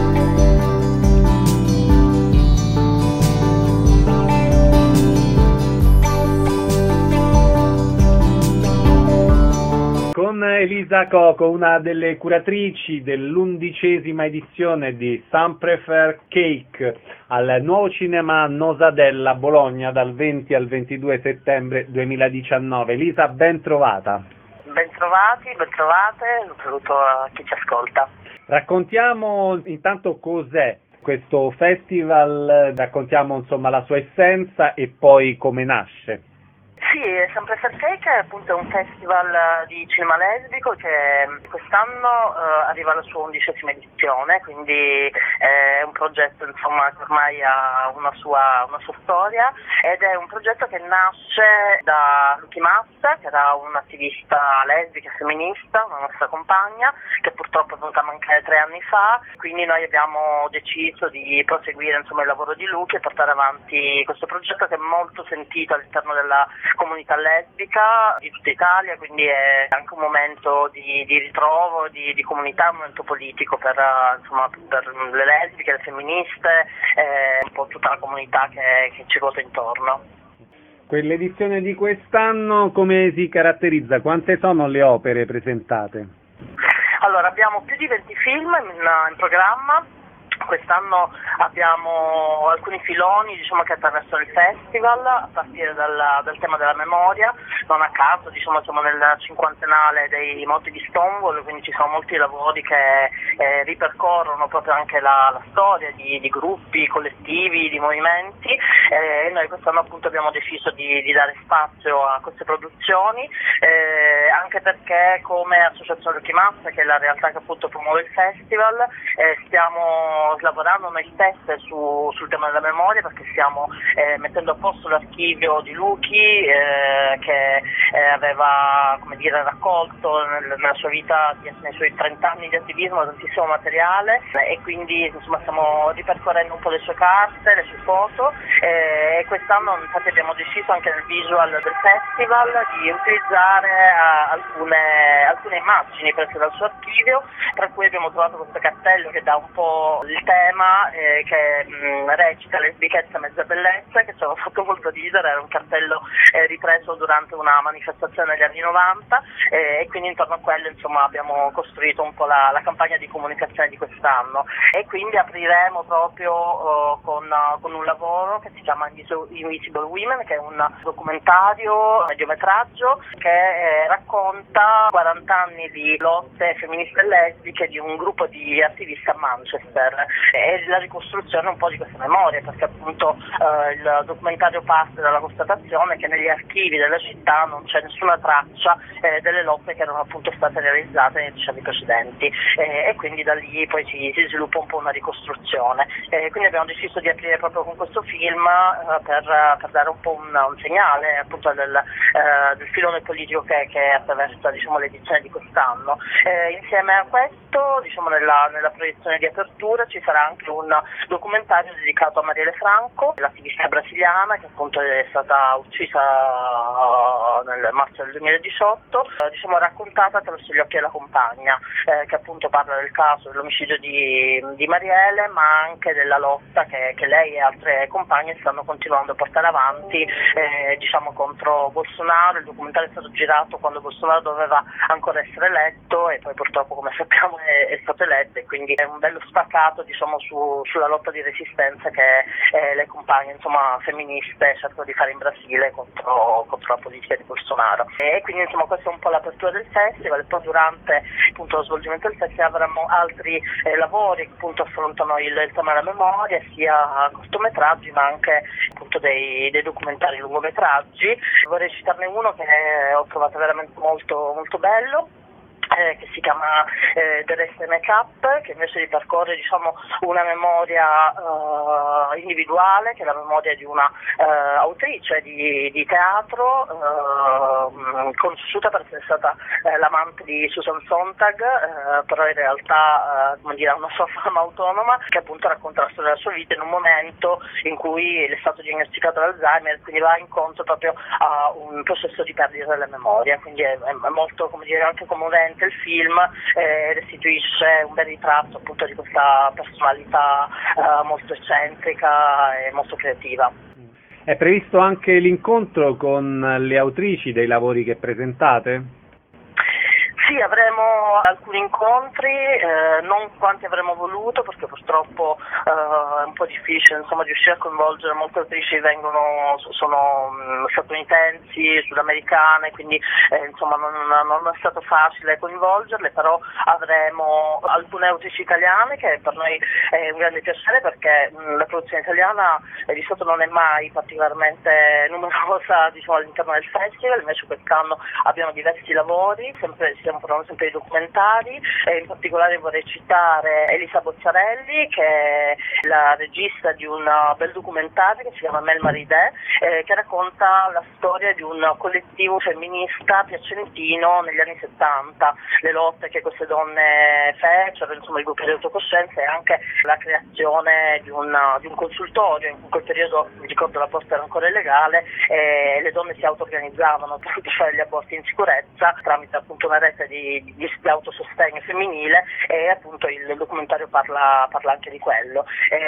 Con Elisa Coco, una delle curatrici dell'11ª edizione di Some Prefer Cake al Nuovo Cinema Nosadella Bologna dal 20 al 22 settembre 2019. Elisa, ben trovata. Bentrovati, bentrovate, un saluto a chi ci ascolta. Raccontiamo intanto cos'è questo festival, raccontiamo insomma la sua essenza e poi come nasce. Sì, Some Prefer Cake è appunto un festival di cinema lesbico che quest'anno arriva alla sua 11ª edizione, quindi è un progetto insomma che ormai ha una sua storia, ed è un progetto che nasce da Luchi Massa, che era un'attivista lesbica e femminista, una nostra compagna, che purtroppo è venuta a mancare 3 anni fa, quindi noi abbiamo deciso di proseguire insomma il lavoro di Luchi e portare avanti questo progetto che è molto sentito all'interno della comunità lesbica di tutta Italia, quindi è anche un momento di ritrovo, di comunità, un momento politico per le lesbiche, le femministe, un po' tutta la comunità che ci ruota intorno. Quell'edizione di quest'anno come si caratterizza? Quante sono le opere presentate? Allora, abbiamo più di 20 film in programma. Quest'anno abbiamo alcuni filoni che attraversano il festival, a partire dal tema della memoria. Non a caso siamo nel cinquantennale dei morti di Stonewall, quindi ci sono molti lavori che ripercorrono proprio anche la storia di gruppi, collettivi, di movimenti, e noi quest'anno appunto abbiamo deciso di dare spazio a queste produzioni, anche perché come Associazione Luchi Massa, che è la realtà che appunto promuove il festival, stiamo lavorando noi stesse sul tema della memoria, perché stiamo mettendo a posto l'archivio di Luchi che aveva raccolto nella sua vita, nei suoi 30 anni di attivismo, tantissimo materiale, e quindi stiamo ripercorrendo un po' le sue carte, le sue foto, e quest'anno infatti abbiamo deciso anche nel visual del festival di utilizzare alcune immagini prese dal suo archivio, tra cui abbiamo trovato questo cartello che dà un po' il tema, che recita lesbichezza mezza bellezza, che ci aveva fatto molto ridere. Era un cartello ripreso durante una manifestazione negli anni 90, e quindi intorno a quello abbiamo costruito un po' la campagna di comunicazione di quest'anno, e quindi apriremo proprio con un lavoro che si chiama Invisible Women, che è un documentario mediometraggio che racconta 40 anni di lotte femministe e lesbiche di un gruppo di attivisti a Manchester, e la ricostruzione un po' di queste memorie, perché appunto il documentario parte dalla constatazione che negli archivi della città non c'è nessuna traccia delle lotte che erano appunto state realizzate nei decenni precedenti, e quindi da lì poi si sviluppa un po' una ricostruzione, quindi abbiamo deciso di aprire proprio con questo film per dare un po' un segnale appunto del filone politico che attraversa l'edizione di quest'anno. Insieme a questo nella proiezione di apertura ci sarà anche un documentario dedicato a Marielle Franco, l'attivista brasiliana che appunto è stata uccisa nel marzo del 2018, raccontata attraverso gli occhi della compagna, che appunto parla del caso dell'omicidio di Marielle, ma anche della lotta che lei e altre compagne stanno continuando a portare avanti contro Bolsonaro. Il documentario è stato girato quando Bolsonaro doveva ancora essere eletto, e poi purtroppo, come sappiamo, è stato eletto, e quindi è un bello spaccato diciamo sulla lotta di resistenza che le compagne insomma femministe cercano di fare in Brasile contro la politica di Bolsonaro. E quindi insomma questa è un po' l'apertura del festival, e poi durante appunto lo svolgimento del festival avremo altri lavori che appunto affrontano il tema della memoria, sia cortometraggi ma anche appunto dei documentari lungometraggi. Vorrei citarne uno che ho trovato veramente molto molto bello, che si chiama The Rest Make Up, che invece ripercorre diciamo una memoria individuale, che è la memoria di una autrice di teatro conosciuta per essere stata l'amante di Susan Sontag, però in realtà come dire, ha una sua fama autonoma, che appunto racconta la storia della sua vita in un momento in cui le è stato diagnosticato l'Alzheimer, quindi va incontro proprio a un processo di perdita della memoria, quindi è molto, come dire, anche commovente il film, restituisce un bel ritratto appunto di questa personalità molto eccentrica e molto creativa. È previsto anche l'incontro con le autrici dei lavori che presentate? Sì, avremo alcuni incontri, non quanti avremmo voluto, perché purtroppo è un po' difficile insomma riuscire a coinvolgere. Molte autrici sono statunitensi, sudamericane, quindi insomma non è stato facile coinvolgerle, però avremo alcune autrici italiane, che per noi è un grande piacere, perché la produzione italiana di solito non è mai particolarmente numerosa diciamo all'interno del festival, invece quest'anno abbiamo diversi lavori, stiamo parlando sempre di documentari, e in particolare vorrei citare Elisa Bozzarelli, che è la regista di un bel documentario che si chiama Mel Maridè, che racconta la storia di un collettivo femminista piacentino negli anni 70, le lotte che queste donne fecero, insomma il gruppo di autocoscienza, e anche la creazione di un consultorio. In quel periodo, mi ricordo, l'aborto era ancora illegale e le donne si auto-organizzavano per fare gli aborti in sicurezza tramite appunto una rete di autosostegno femminile, e appunto il documentario parla anche di quello.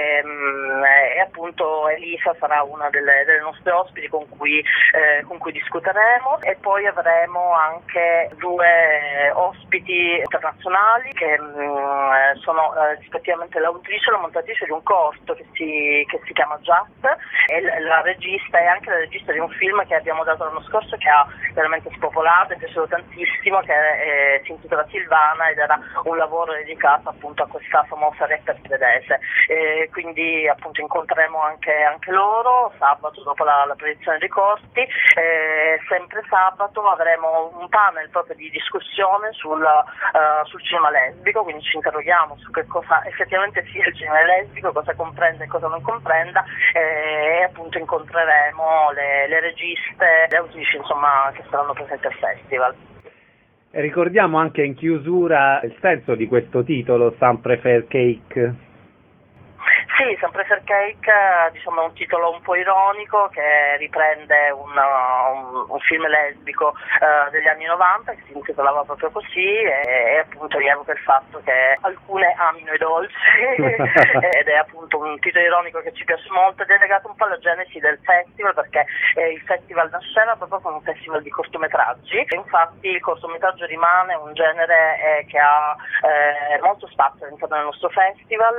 E appunto Elisa sarà una delle nostre ospiti con cui discuteremo, e poi avremo anche due ospiti internazionali che sono rispettivamente l'autrice e la montatrice di un corto che si chiama Just, e la regista è anche la regista di un film che abbiamo dato l'anno scorso, che ha veramente spopolato e piaciuto tantissimo, che si intitola Silvana, ed era un lavoro dedicato appunto a questa famosa rapper svedese. Quindi appunto incontreremo anche loro sabato dopo la proiezione dei corti. Sempre sabato avremo un panel proprio di discussione sul cinema lesbico, quindi ci interroghiamo su che cosa effettivamente sia il cinema lesbico, cosa comprende e cosa non comprenda, e appunto incontreremo le registe, le autrici insomma che saranno presenti al festival. E ricordiamo anche in chiusura il senso di questo titolo, Some Prefer Cake. Sì, Some Prefer Cake diciamo è un titolo un po' ironico che riprende un film lesbico degli anni 90 che si intitolava proprio così, e appunto rievoca il fatto che alcune amino i dolci ed è appunto un titolo ironico che ci piace molto, ed è legato un po' alla genesi del festival, perché il festival nasceva proprio come un festival di cortometraggi, e infatti il cortometraggio rimane un genere che ha molto spazio all'interno del nostro festival,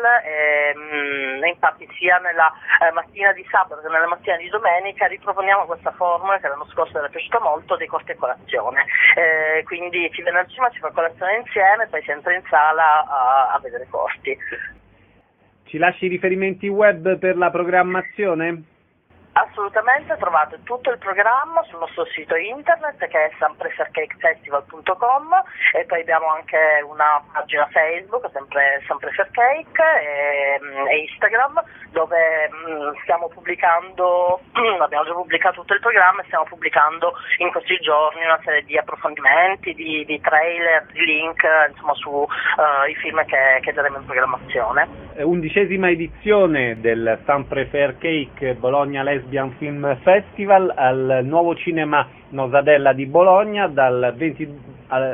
e infatti sia nella mattina di sabato che nella mattina di domenica riproponiamo questa formula che l'anno scorso era piaciuta molto, dei corti a colazione, quindi si viene al cinema, si fa colazione insieme, poi si entra in sala a vedere corti. Ci lasci i riferimenti web per la programmazione? Assolutamente, trovate tutto il programma sul nostro sito internet che è samprefercakefestival.com, e poi abbiamo anche una pagina Facebook, sempre Samprefercake, e Instagram, dove stiamo pubblicando, abbiamo già pubblicato tutto il programma e stiamo pubblicando in questi giorni una serie di approfondimenti, di trailer, di link, insomma su i film che daremo in programmazione. 11ª edizione del Samprefercake Bologna Lesbian Film Festival al Nuovo Cinema Nosadella di Bologna dal 20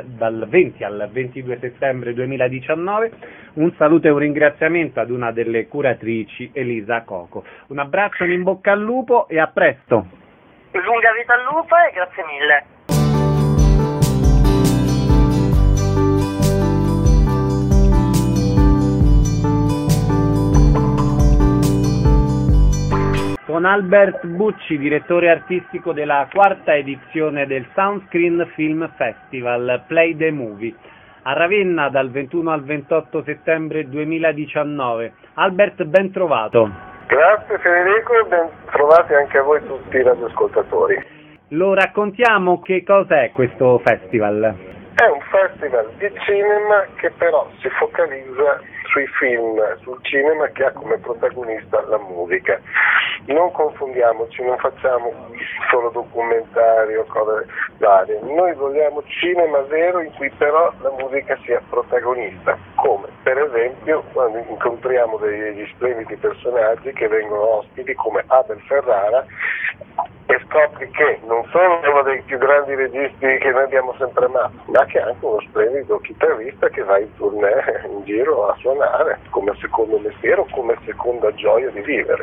al 22 settembre 2019. Un saluto e un ringraziamento ad una delle curatrici, Elisa Coco. Un abbraccio, in bocca al lupo e a presto. Lunga vita al lupo e grazie mille. con Albert Bucci, direttore artistico della 4ª edizione del Soundscreen Film Festival Play the Movie, a Ravenna dal 21 al 28 settembre 2019. Albert, ben trovato. Grazie Federico e ben trovati anche a voi tutti i radioascoltatori. Lo raccontiamo che cosa è questo festival? È un festival di cinema che però si focalizza sui film, sul cinema che ha come protagonista la musica. Non confondiamoci, non facciamo solo documentari o cose varie. Noi vogliamo cinema vero in cui però la musica sia protagonista, come per esempio quando incontriamo degli splendidi personaggi che vengono ospiti come Abel Ferrara e scopri che non solo è uno dei più grandi registi che noi abbiamo sempre amato, ma che è anche uno splendido chitarrista che va in tournée in giro a suonare come secondo mestiere o come seconda gioia di vivere.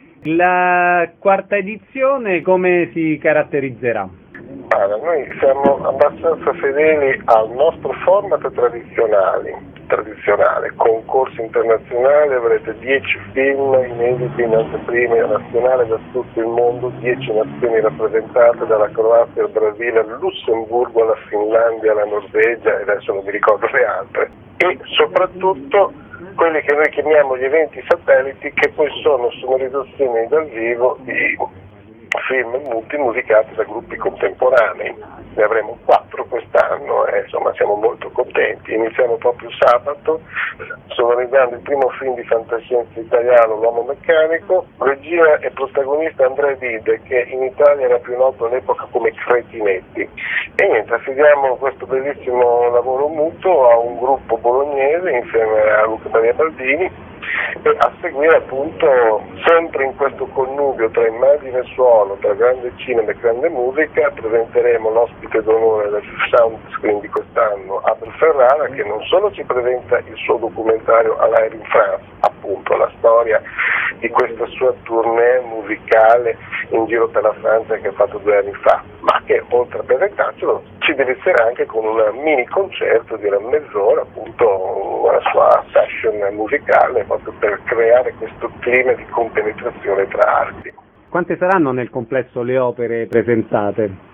La 4ª edizione come si caratterizzerà? Allora, noi siamo abbastanza fedeli al nostro format tradizionale, concorso internazionale, avrete 10 film inediti in anteprima nazionale da tutto il mondo, 10 nazioni rappresentate dalla Croazia al Brasile, al Lussemburgo, alla Finlandia, alla Norvegia e adesso non mi ricordo le altre, e soprattutto quelli che noi chiamiamo gli eventi satelliti, che poi sono sonorizzazioni dal vivo di film multimusicati da gruppi contemporanei. Ne avremo 4 quest'anno e insomma siamo molto contenti. Iniziamo proprio sabato sonorizzando il primo film di fantascienza italiano, L'uomo meccanico, regia e protagonista Andrea Dide, che in Italia era più noto all'epoca come Cretinetti. E niente, affidiamo questo bellissimo lavoro muto a un gruppo bolognese insieme a Luca Maria Baldini, e a seguire appunto sempre in questo connubio tra immagine e suono, tra grande cinema e grande musica, presenteremo l'ospite d'onore del Soundscreen di quest'anno, Abel Ferrara, che non solo ci presenta il suo documentario L'Air in France, appunto la storia di questa sua tournée musicale in giro per la Francia che ha fatto 2 anni fa, ma che oltre a presentarcelo ci delizierà anche con un mini concerto di una mezz'ora, appunto la sua session musicale, proprio per creare questo clima di compenetrazione tra arti. Quante saranno nel complesso le opere presentate?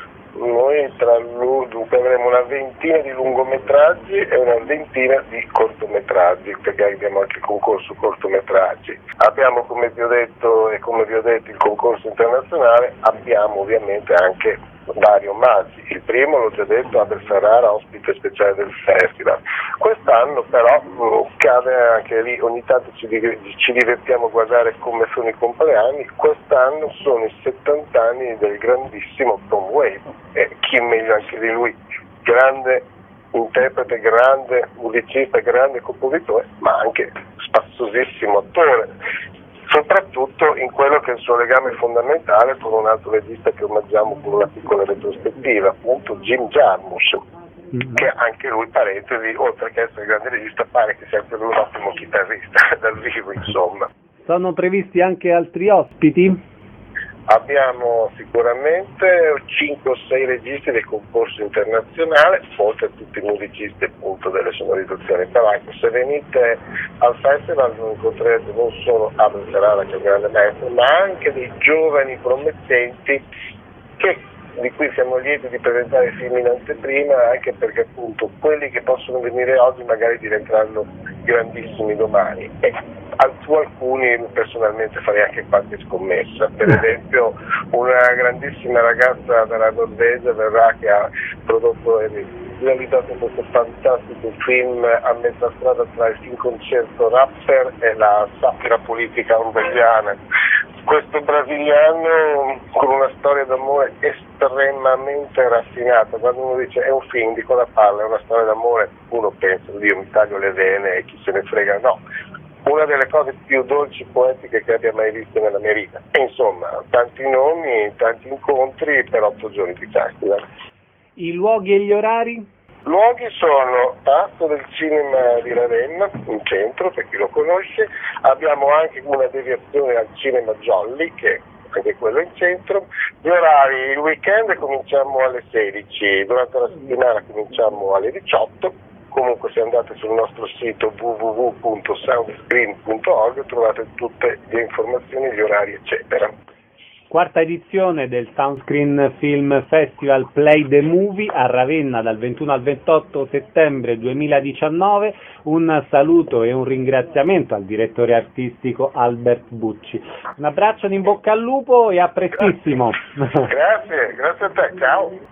Noi dunque avremo una ventina di lungometraggi e una ventina di cortometraggi, perché abbiamo anche il concorso cortometraggi. Abbiamo, come vi ho detto, il concorso internazionale, abbiamo ovviamente anche vari omaggi. Il primo, l'ho già detto, Abel Ferrara, ospite speciale del festival. Quest'anno però cade anche lì, ogni tanto ci divertiamo a guardare come sono i compleanni. Quest'anno sono i 70 anni del grandissimo Tom Waits, e chi meglio anche di lui, grande interprete, grande musicista, grande compositore, ma anche spassosissimo attore, soprattutto in quello che è il suo legame fondamentale con un altro regista che omaggiamo con una piccola retrospettiva, appunto Jim Jarmusch, che anche lui, parentesi, oltre che essere grande regista, pare che sia anche lui un ottimo chitarrista dal vivo, insomma. Sono previsti anche altri ospiti? Abbiamo sicuramente 5 o 6 registi del concorso internazionale, oltre a tutti i musicisti appunto delle sonorizzazioni. Però ecco, se venite al festival incontrerete non solo Abel Ferrara, che è un grande maestro, ma anche dei giovani promettenti di cui siamo lieti di presentare i film in anteprima, anche perché appunto quelli che possono venire oggi magari diventeranno grandissimi domani. E su alcuni personalmente farei anche qualche scommessa. Per esempio una grandissima ragazza dalla Norvegia verrà, che ha prodotto e realizzato questo fantastico film a metà strada tra il film concerto Rapper e la satira politica orwelliana. Questo brasiliano con una storia d'amore estremamente raffinata. Quando uno dice è un film, di cosa parla? È una storia d'amore, uno pensa, Dio, mi taglio le vene e chi se ne frega. No, una delle cose più dolci poetiche che abbia mai visto nella mia vita. E insomma, tanti nomi, tanti incontri per 8 giorni di festival. I luoghi e gli orari? Luoghi sono Palazzo del Cinema di Ravenna, in centro, per chi lo conosce. Abbiamo anche una deviazione al Cinema Jolly, che anche quello in centro. Gli orari, il weekend cominciamo alle 16, durante la settimana cominciamo alle 18, Comunque se andate sul nostro sito www.soundscreen.org trovate tutte le informazioni, gli orari eccetera. Quarta edizione del Soundscreen Film Festival Play the Movie a Ravenna dal 21 al 28 settembre 2019. Un saluto e un ringraziamento al direttore artistico Albert Bucci. Un abbraccio in bocca al lupo e a prestissimo. Grazie a te, ciao.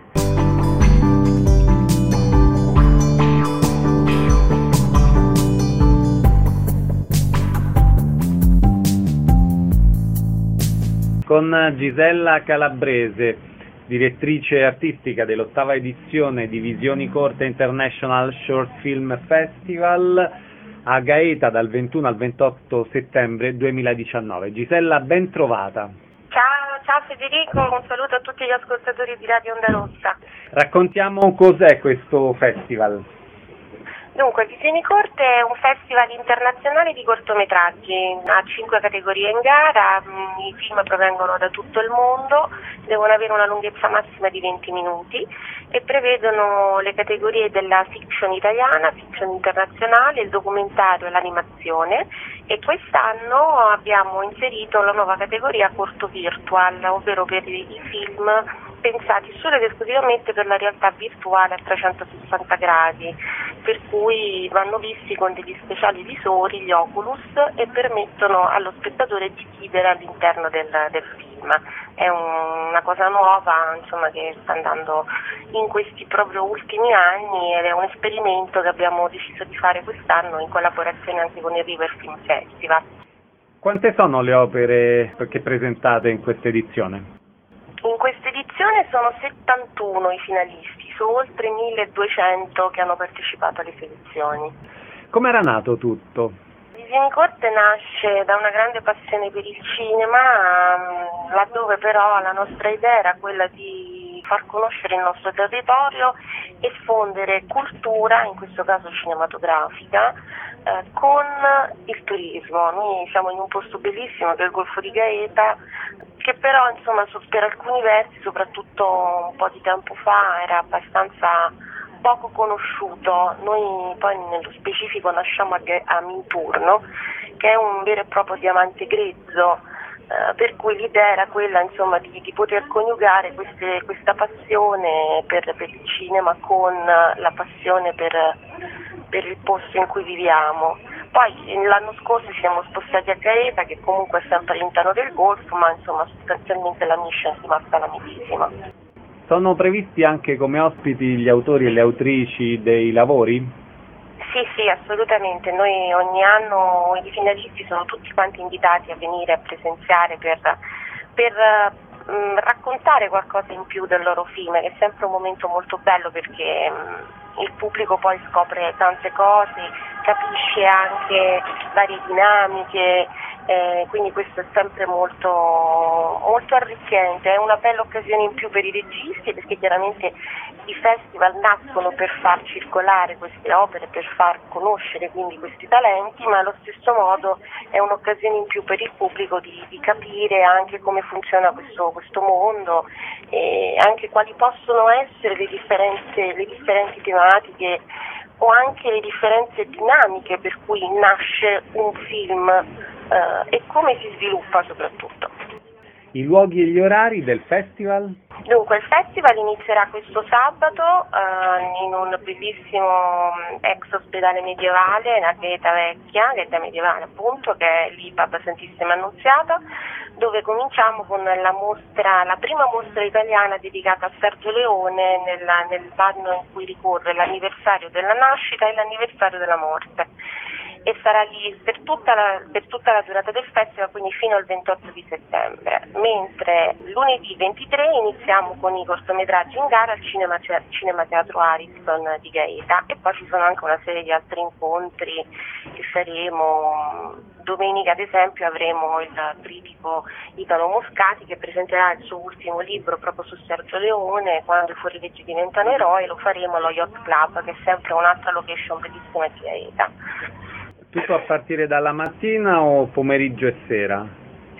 Con Gisella Calabrese, direttrice artistica dell'8ª edizione di Visioni Corte International Short Film Festival a Gaeta dal 21 al 28 settembre 2019. Gisella, ben trovata. Ciao Federico, un saluto a tutti gli ascoltatori di Radio Onda Rossa. Raccontiamo cos'è questo festival. Dunque, Visioni Corte è un festival internazionale di cortometraggi, ha 5 categorie in gara, i film provengono da tutto il mondo, devono avere una lunghezza massima di 20 minuti e prevedono le categorie della fiction italiana, fiction internazionale, il documentario e l'animazione, e quest'anno abbiamo inserito la nuova categoria corto virtual, ovvero per i film pensati solo ed esclusivamente per la realtà virtuale a 360 gradi, per cui vanno visti con degli speciali visori, gli Oculus, e permettono allo spettatore di vivere all'interno del film. È una cosa nuova, insomma, che sta andando in questi proprio ultimi anni ed è un esperimento che abbiamo deciso di fare quest'anno in collaborazione anche con il River Film Festival. Quante sono le opere che presentate in questa edizione? In questa edizione sono 71 i finalisti, su oltre 1200 che hanno partecipato alle selezioni. Come era nato tutto? Visioni Corte nasce da una grande passione per il cinema, laddove però la nostra idea era quella di far conoscere il nostro territorio e fondere cultura, in questo caso cinematografica, con il turismo. Noi siamo in un posto bellissimo che è il Golfo di Gaeta, che però insomma per alcuni versi, soprattutto un po' di tempo fa, era abbastanza poco conosciuto. Noi poi nello specifico nasciamo a Minturno, che è un vero e proprio diamante grezzo, per cui l'idea era quella insomma di poter coniugare questa passione per il cinema con la passione per il posto in cui viviamo. Poi l'anno scorso ci siamo spostati a Gaeta, che comunque è sempre all'interno del Golfo, ma insomma sostanzialmente la mission è rimasta la medesima. Sono previsti anche come ospiti gli autori e le autrici dei lavori? Sì, assolutamente. Noi ogni anno i finalisti sono tutti quanti invitati a venire a presenziare per raccontare qualcosa in più del loro film, che è sempre un momento molto bello perché il pubblico poi scopre tante cose, capisce anche varie dinamiche, quindi questo è sempre molto, molto arricchente. È una bella occasione in più per i registi, perché chiaramente i festival nascono per far circolare queste opere, per far conoscere quindi questi talenti, ma allo stesso modo è un'occasione in più per il pubblico di capire anche come funziona questo mondo e anche quali possono essere le differenti tematiche o anche le differenze dinamiche per cui nasce un film e come si sviluppa soprattutto. I luoghi e gli orari del festival? Dunque, il festival inizierà questo sabato in un bellissimo ex ospedale medievale, la Gaeta Vecchia, Gaeta Medievale appunto, che è l'IPAB Santissima Annunziata, dove cominciamo con la prima mostra italiana dedicata a Sergio Leone nell'anno in cui ricorre l'anniversario della nascita e l'anniversario della morte. E sarà lì per tutta la durata del festival, quindi fino al 28 di settembre, mentre lunedì 23 iniziamo con i cortometraggi in gara al Cinema Teatro Ariston di Gaeta, e poi ci sono anche una serie di altri incontri che faremo. Domenica ad esempio avremo il critico Italo Moscati che presenterà il suo ultimo libro proprio su Sergio Leone, Quando i fuorilegge diventano eroi. Lo faremo allo Yacht Club, che è sempre un'altra location bellissima di Gaeta. Tutto a partire dalla mattina o pomeriggio e sera?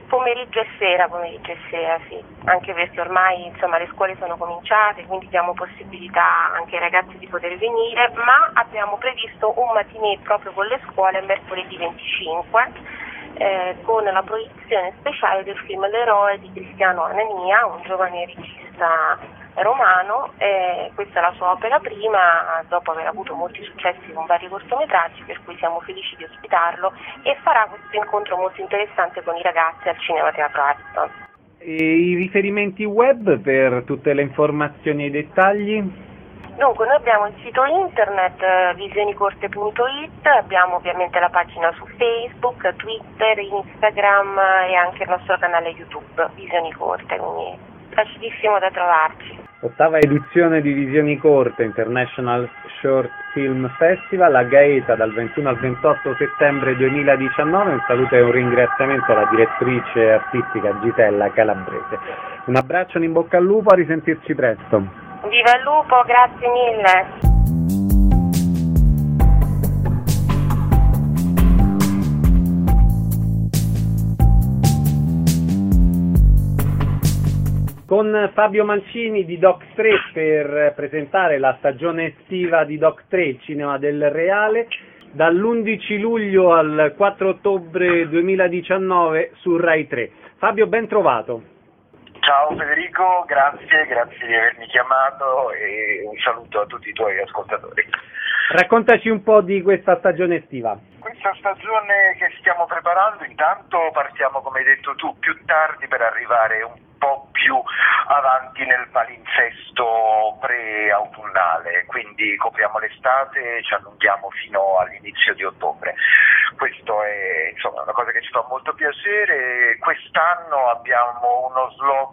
Pomeriggio e sera, sì, anche perché ormai insomma le scuole sono cominciate, quindi diamo possibilità anche ai ragazzi di poter venire, ma abbiamo previsto un matinée proprio con le scuole mercoledì 25 con la proiezione speciale del film L'eroe di Cristiano Anania, un giovane regista romano. Questa è la sua opera prima, dopo aver avuto molti successi con vari cortometraggi, per cui siamo felici di ospitarlo, e farà questo incontro molto interessante con i ragazzi al Cinema Teatro Ariston. E i riferimenti web per tutte le informazioni e i dettagli? Dunque, noi abbiamo il sito internet visionicorte.it, abbiamo ovviamente la pagina su Facebook, Twitter, Instagram e anche il nostro canale YouTube Visioni Corte, quindi facilissimo da trovarci. Ottava edizione di Visioni Corte International Short Film Festival a Gaeta dal 21 al 28 settembre 2019. Un saluto e un ringraziamento alla direttrice artistica Gisella Calabrese. Un abbraccio, in bocca al lupo, a risentirci presto. Viva il lupo, grazie mille. Con Fabio Mancini di Doc 3 per presentare la stagione estiva di Doc 3, il cinema del Reale, dall'11 luglio al 4 ottobre 2019 su Rai 3. Fabio, ben trovato. Ciao Federico, grazie di avermi chiamato e un saluto a tutti i tuoi ascoltatori. Raccontaci un po' di questa stagione estiva. Questa stagione che stiamo preparando, intanto partiamo, come hai detto tu, più tardi per arrivare un po' più avanti nel palinsesto pre-autunnale, quindi copriamo l'estate e ci allunghiamo fino all'inizio di ottobre. Questo è insomma una cosa che ci fa molto piacere. Quest'anno abbiamo uno slot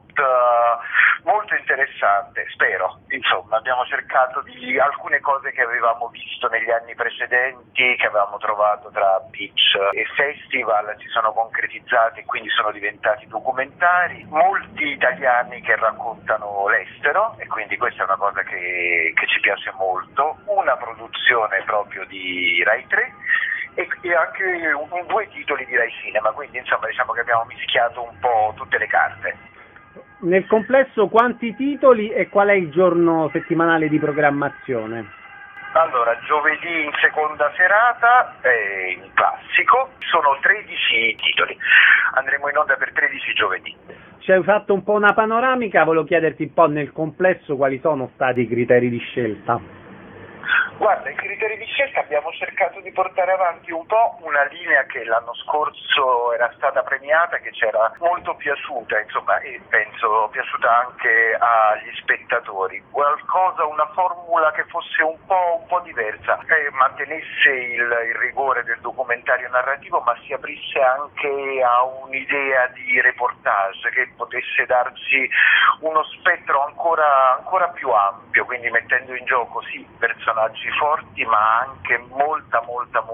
molto interessante, spero. Insomma, abbiamo cercato di alcune cose che avevamo visto negli anni precedenti, che avevamo trovato tra beach e festival, si sono concretizzati e quindi sono diventati documentari. Molti italiani che raccontano l'estero, e quindi questa è una cosa che ci piace molto. Una produzione proprio di Rai 3 e anche due titoli di Rai Cinema, quindi insomma diciamo che abbiamo mischiato un po' tutte le carte. Nel complesso quanti titoli e qual è il giorno settimanale di programmazione? Allora, giovedì in seconda serata, in classico, sono 13 titoli. Andremo in onda per 13 giovedì. Ci hai fatto un po' una panoramica, volevo chiederti un po' nel complesso quali sono stati i criteri di scelta. Guarda, i criteri di scelta abbiamo cercato di portare avanti un po' una linea che l'anno scorso era stata premiata, che ci era molto piaciuta, insomma, e penso piaciuta anche agli spettatori. Qualcosa, una formula che fosse un po' diversa, che mantenesse il rigore del documentario narrativo, ma si aprisse anche a un'idea di reportage che potesse darci uno spettro ancora più ampio, quindi mettendo in gioco sì personaggi forti, ma anche molta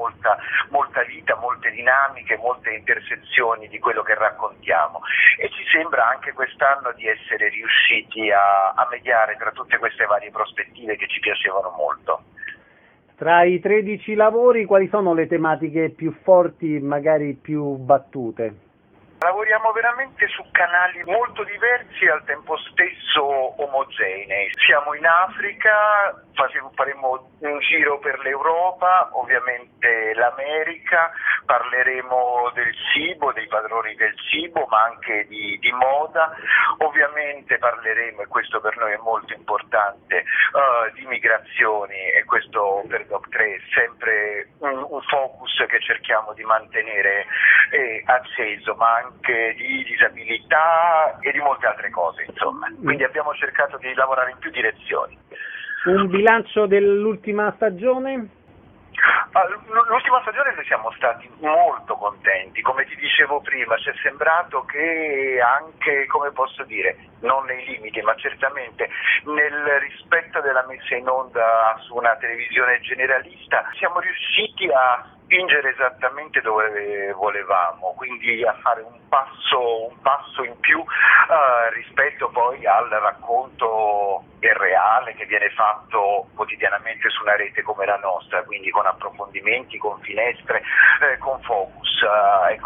vita, molte dinamiche, molte intersezioni di quello che raccontiamo, e ci sembra anche quest'anno di essere riusciti a mediare tra tutte queste varie prospettive che ci piacevano molto. Tra i 13 lavori quali sono le tematiche più forti, magari più battute? Lavoriamo veramente su canali molto diversi e al tempo stesso omogenei. Siamo in Africa, faremo un giro per l'Europa, ovviamente l'America, parleremo del cibo, dei padroni del cibo, ma anche di moda. Ovviamente parleremo, e questo per noi è molto importante, di migrazioni, e questo per Doc 3 è sempre un focus che cerchiamo di mantenere acceso, ma anche di disabilità e di molte altre cose, insomma. Quindi abbiamo cercato di lavorare in più direzioni. Un bilancio dell'ultima stagione? L'ultima stagione noi siamo stati molto contenti, come ti dicevo prima, ci è sembrato che anche, come posso dire, non nei limiti, ma certamente nel rispetto della messa in onda su una televisione generalista, siamo riusciti a spingere esattamente dove volevamo, quindi a fare un passo in più rispetto poi al racconto reale che viene fatto quotidianamente su una rete come la nostra, quindi con approfondimenti, con finestre, con focus,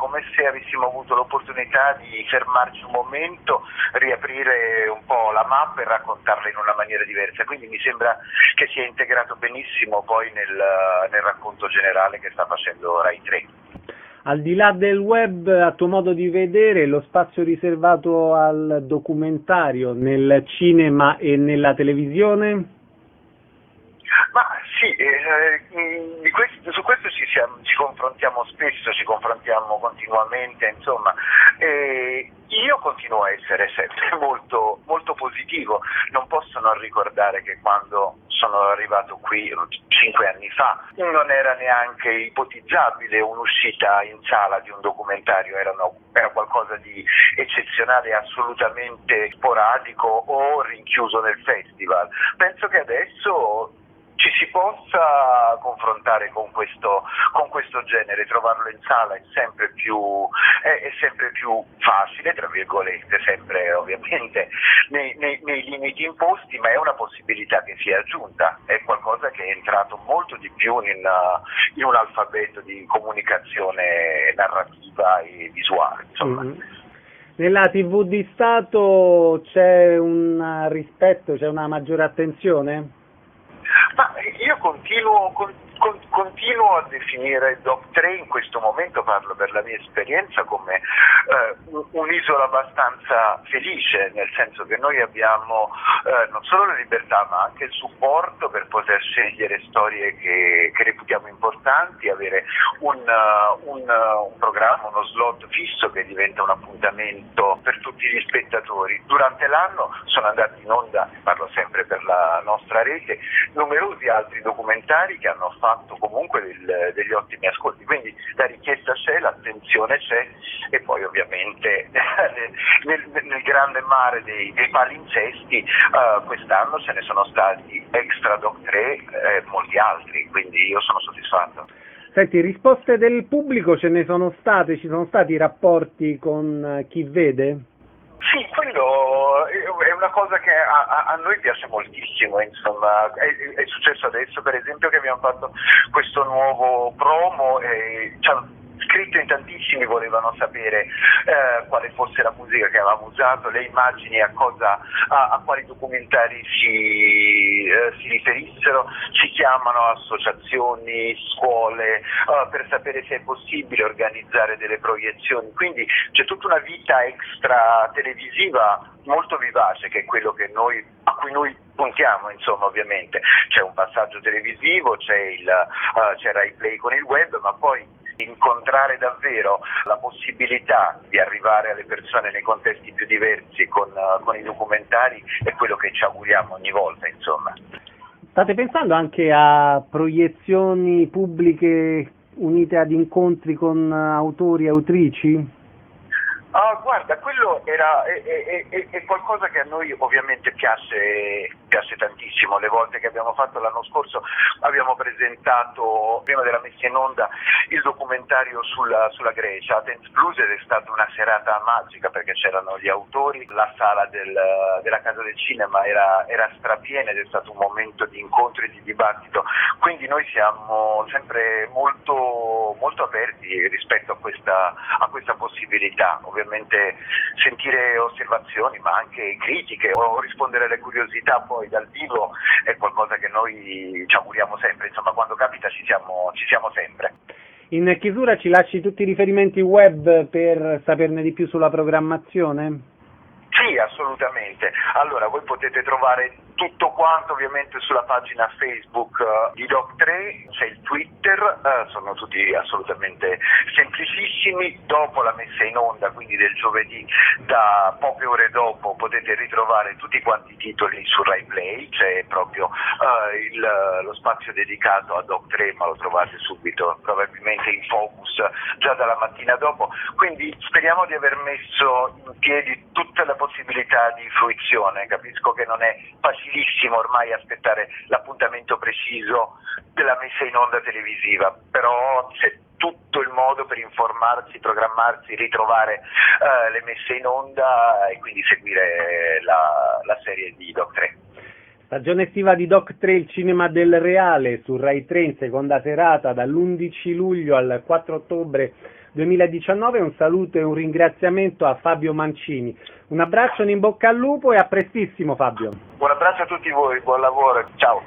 come se avessimo avuto l'opportunità di fermarci un momento, riaprire un po' la mappa e raccontarla in una maniera diversa, quindi mi sembra che sia integrato benissimo poi nel racconto generale che sta facendo Rai 3. Al di là del web, a tuo modo di vedere, lo spazio riservato al documentario nel cinema e nella televisione? Ma sì, su questo ci confrontiamo spesso, ci confrontiamo continuamente, insomma. Io continuo a essere sempre molto, molto positivo, non posso non ricordare che quando sono arrivato qui 5 anni fa non era neanche ipotizzabile un'uscita in sala di un documentario, era qualcosa di eccezionale, assolutamente sporadico o rinchiuso nel festival. Penso che adesso ci si possa confrontare con questo genere, trovarlo in sala è sempre più facile, tra virgolette, sempre ovviamente nei limiti imposti, ma è una possibilità che si è aggiunta, è qualcosa che è entrato molto di più in un alfabeto di comunicazione narrativa e visuale, insomma. Mm-hmm. Nella TV di Stato c'è un rispetto, c'è una maggiore attenzione? Ma io continuo a definire Doc3 in questo momento, parlo per la mia esperienza, come un'isola abbastanza felice, nel senso che noi abbiamo non solo la libertà ma anche il supporto per poter scegliere storie che reputiamo importanti, avere un programma, uno slot fisso che diventa un appuntamento per tutti gli spettatori. Durante l'anno sono andati in onda, parlo sempre per la nostra rete, numerosi altri documentari che hanno fatto comunque degli ottimi ascolti, quindi la richiesta c'è, l'attenzione c'è e poi ovviamente nel grande mare dei palinsesti quest'anno ce ne sono stati extra Doc3 e molti altri, quindi io sono soddisfatto. Senti, risposte del pubblico ci sono stati rapporti con chi vede? Sì, quello è una cosa che a noi piace moltissimo, insomma, è successo adesso per esempio che abbiamo fatto questo nuovo promo e ci hanno scritto in tantissimi, volevano sapere quale fosse la musica che avevamo usato, le immagini, a quali documentari si riferissero, ci chiamano associazioni, scuole per sapere se è possibile organizzare delle proiezioni, quindi c'è tutta una vita extra televisiva molto vivace che è quello che a cui noi puntiamo, insomma, ovviamente c'è un passaggio televisivo, c'è Rai Play con il web, ma poi incontrare davvero la possibilità di arrivare alle persone nei contesti più diversi con i documentari è quello che ci auguriamo ogni volta, insomma. State pensando anche a proiezioni pubbliche unite ad incontri con autori e autrici? Guarda, quello è qualcosa che a noi ovviamente piace tantissimo. Le volte che abbiamo fatto l'anno scorso abbiamo presentato, prima della messa in onda, il documentario sulla Grecia, Athens Blues, ed è stata una serata magica perché c'erano gli autori, la sala della Casa del Cinema era strapiena ed è stato un momento di incontro e di dibattito, quindi noi siamo sempre molto, molto aperti rispetto a questa possibilità. Ovviamente sentire osservazioni ma anche critiche o rispondere alle curiosità poi dal vivo è qualcosa che noi ci auguriamo sempre, insomma quando capita ci siamo sempre. In chiusura ci lasci tutti i riferimenti web per saperne di più sulla programmazione? Sì, assolutamente. Allora, voi potete trovare tutto quanto ovviamente sulla pagina Facebook di Doc3, c'è il Twitter, sono tutti assolutamente semplicissimi. Dopo la messa in onda, quindi del giovedì, da poche ore dopo potete ritrovare tutti quanti i titoli su Rai Play, c'è proprio lo spazio dedicato a Doc3, ma lo trovate subito, probabilmente in focus già dalla mattina dopo, quindi speriamo di aver messo in piedi tutte le possibilità di fruizione. Capisco che non è facilissimo ormai aspettare l'appuntamento preciso della messa in onda televisiva, però c'è tutto il modo per informarsi, programmarsi, ritrovare le messe in onda e quindi seguire la serie di Doc3. Stagione estiva di Doc3, il cinema del reale, su Rai 3 in seconda serata dall'11 luglio al 4 ottobre 2019. Un saluto e un ringraziamento a Fabio Mancini. Un abbraccio, un in bocca al lupo e a prestissimo, Fabio. Un abbraccio a tutti voi, buon lavoro, ciao.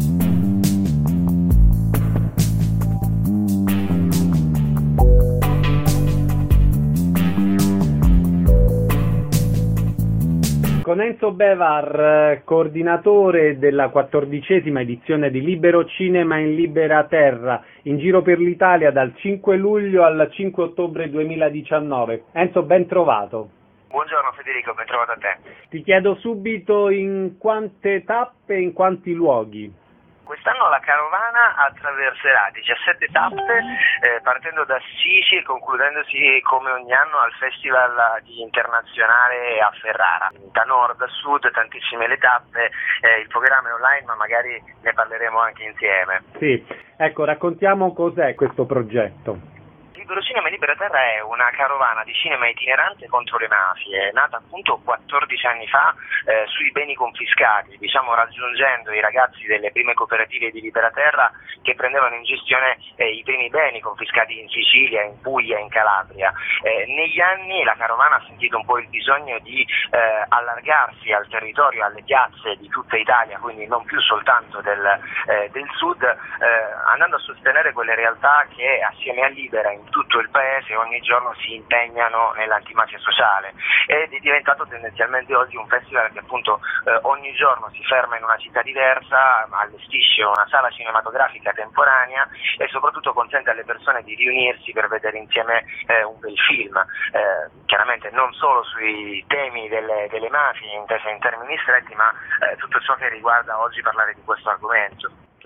Con Enzo Bevar, coordinatore della 14ª edizione di Libero Cinema in Libera Terra, in giro per l'Italia dal 5 luglio al 5 ottobre 2019. Enzo, ben trovato. Buongiorno Federico, ben trovato a te. Ti chiedo subito in quante tappe e in quanti luoghi. Quest'anno la carovana attraverserà 17 tappe, partendo da Assisi e concludendosi come ogni anno al Festival internazionale a Ferrara. Da nord a sud, tantissime le tappe, il programma è online, ma magari ne parleremo anche insieme. Sì, ecco, raccontiamo cos'è questo progetto. Libero Cinema in Libera Terra è una carovana di cinema itinerante contro le mafie, nata appunto 14 anni fa sui beni confiscati, raggiungendo i ragazzi delle prime cooperative di Libera Terra che prendevano in gestione i primi beni confiscati in Sicilia, in Puglia, in Calabria. Negli anni la carovana ha sentito un po' il bisogno di allargarsi al territorio, alle piazze di tutta Italia, quindi non più soltanto del sud, andando a sostenere quelle realtà che assieme a Libera in tutto il paese ogni giorno si impegnano nell'antimafia sociale, ed è diventato tendenzialmente oggi un festival che appunto ogni giorno si ferma in una città diversa, allestisce una sala cinematografica temporanea e soprattutto consente alle persone di riunirsi per vedere insieme un bel film, chiaramente non solo sui temi delle mafie intese in termini stretti, ma tutto ciò che riguarda oggi parlare di questo argomento.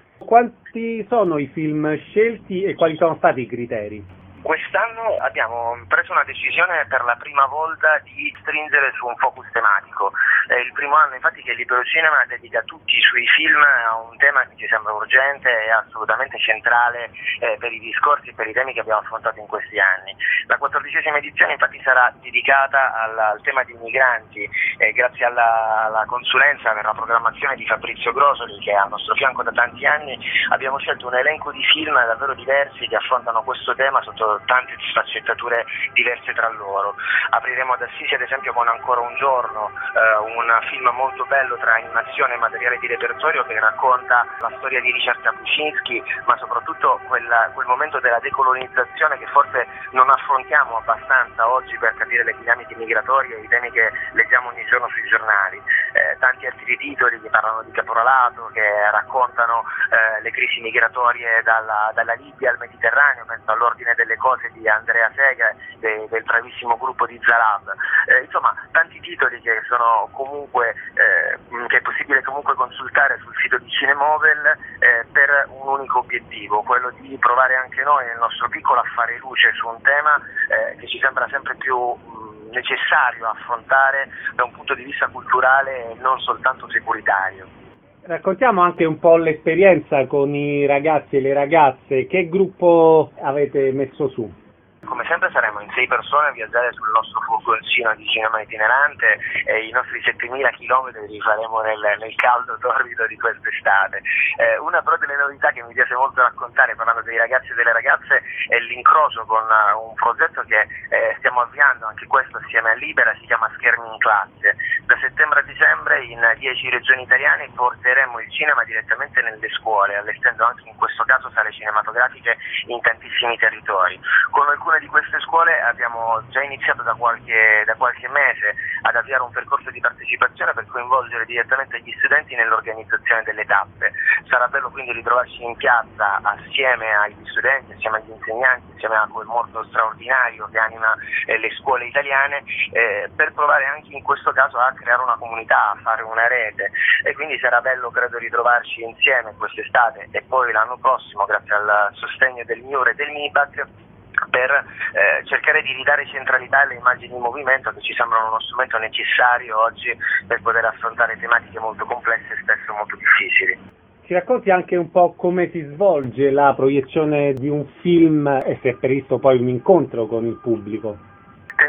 Quanti sono i film scelti e quali sono stati i criteri? Quest'anno abbiamo preso una decisione per la prima volta di stringere su un focus tematico. Il primo anno infatti che Libero Cinema dedica tutti i suoi film a un tema che ci sembra urgente e assolutamente centrale per i discorsi e per i temi che abbiamo affrontato in questi anni. La 14ª edizione infatti sarà dedicata al tema dei migranti, grazie alla consulenza per la programmazione di Fabrizio Grosoli, che è al nostro fianco da tanti anni. Abbiamo scelto un elenco di film davvero diversi che affrontano questo tema sotto tante sfaccettature diverse tra loro. Apriremo ad Assisi ad esempio con Ancora un giorno, un film molto bello tra animazione e materiale di repertorio che racconta la storia di Richard Kapuscinski, ma soprattutto quel momento della decolonizzazione che forse non affrontiamo abbastanza oggi per capire le dinamiche migratorie e i temi che leggiamo ogni giorno sui giornali. Tanti altri titoli che parlano di caporalato, che raccontano le crisi migratorie dalla Libia al Mediterraneo, penso all'Ordine delle cose di Andrea Sega del bravissimo gruppo di Zalab. Insomma, tanti titoli che sono comunque che è possibile comunque consultare sul sito di Cinemovel per un unico obiettivo, quello di provare anche noi nel nostro piccolo a fare luce su un tema che ci sembra sempre più necessario affrontare da un punto di vista culturale e non soltanto securitario. Raccontiamo anche un po' l'esperienza con i ragazzi e le ragazze. Che gruppo avete messo su? Come sempre saremo in 6 persone a viaggiare sul nostro furgoncino di cinema itinerante e i nostri 7.000 chilometri li faremo nel caldo torrido di quest'estate. Una però delle novità che mi piace molto raccontare parlando dei ragazzi e delle ragazze è l'incrocio con un progetto che stiamo avviando, anche questo assieme a Libera, si chiama Schermi in classe. Da settembre a dicembre in 10 regioni italiane porteremo il cinema direttamente nelle scuole, allestendo anche in questo caso sale cinematografiche in tantissimi territori. Con alcune di queste scuole abbiamo già iniziato da qualche mese ad avviare un percorso di partecipazione per coinvolgere direttamente gli studenti nell'organizzazione delle tappe. Sarà bello quindi ritrovarci in piazza assieme agli studenti, assieme agli insegnanti, assieme a quel mondo straordinario che anima le scuole italiane, per provare anche in questo caso a creare una comunità, a fare una rete, e quindi sarà bello credo ritrovarci insieme quest'estate e poi l'anno prossimo grazie al sostegno del MIUR e del MIBAC per cercare di ridare centralità alle immagini in movimento, che ci sembrano uno strumento necessario oggi per poter affrontare tematiche molto complesse e spesso molto difficili. Ci racconti anche un po' come si svolge la proiezione di un film e se è previsto poi un incontro con il pubblico?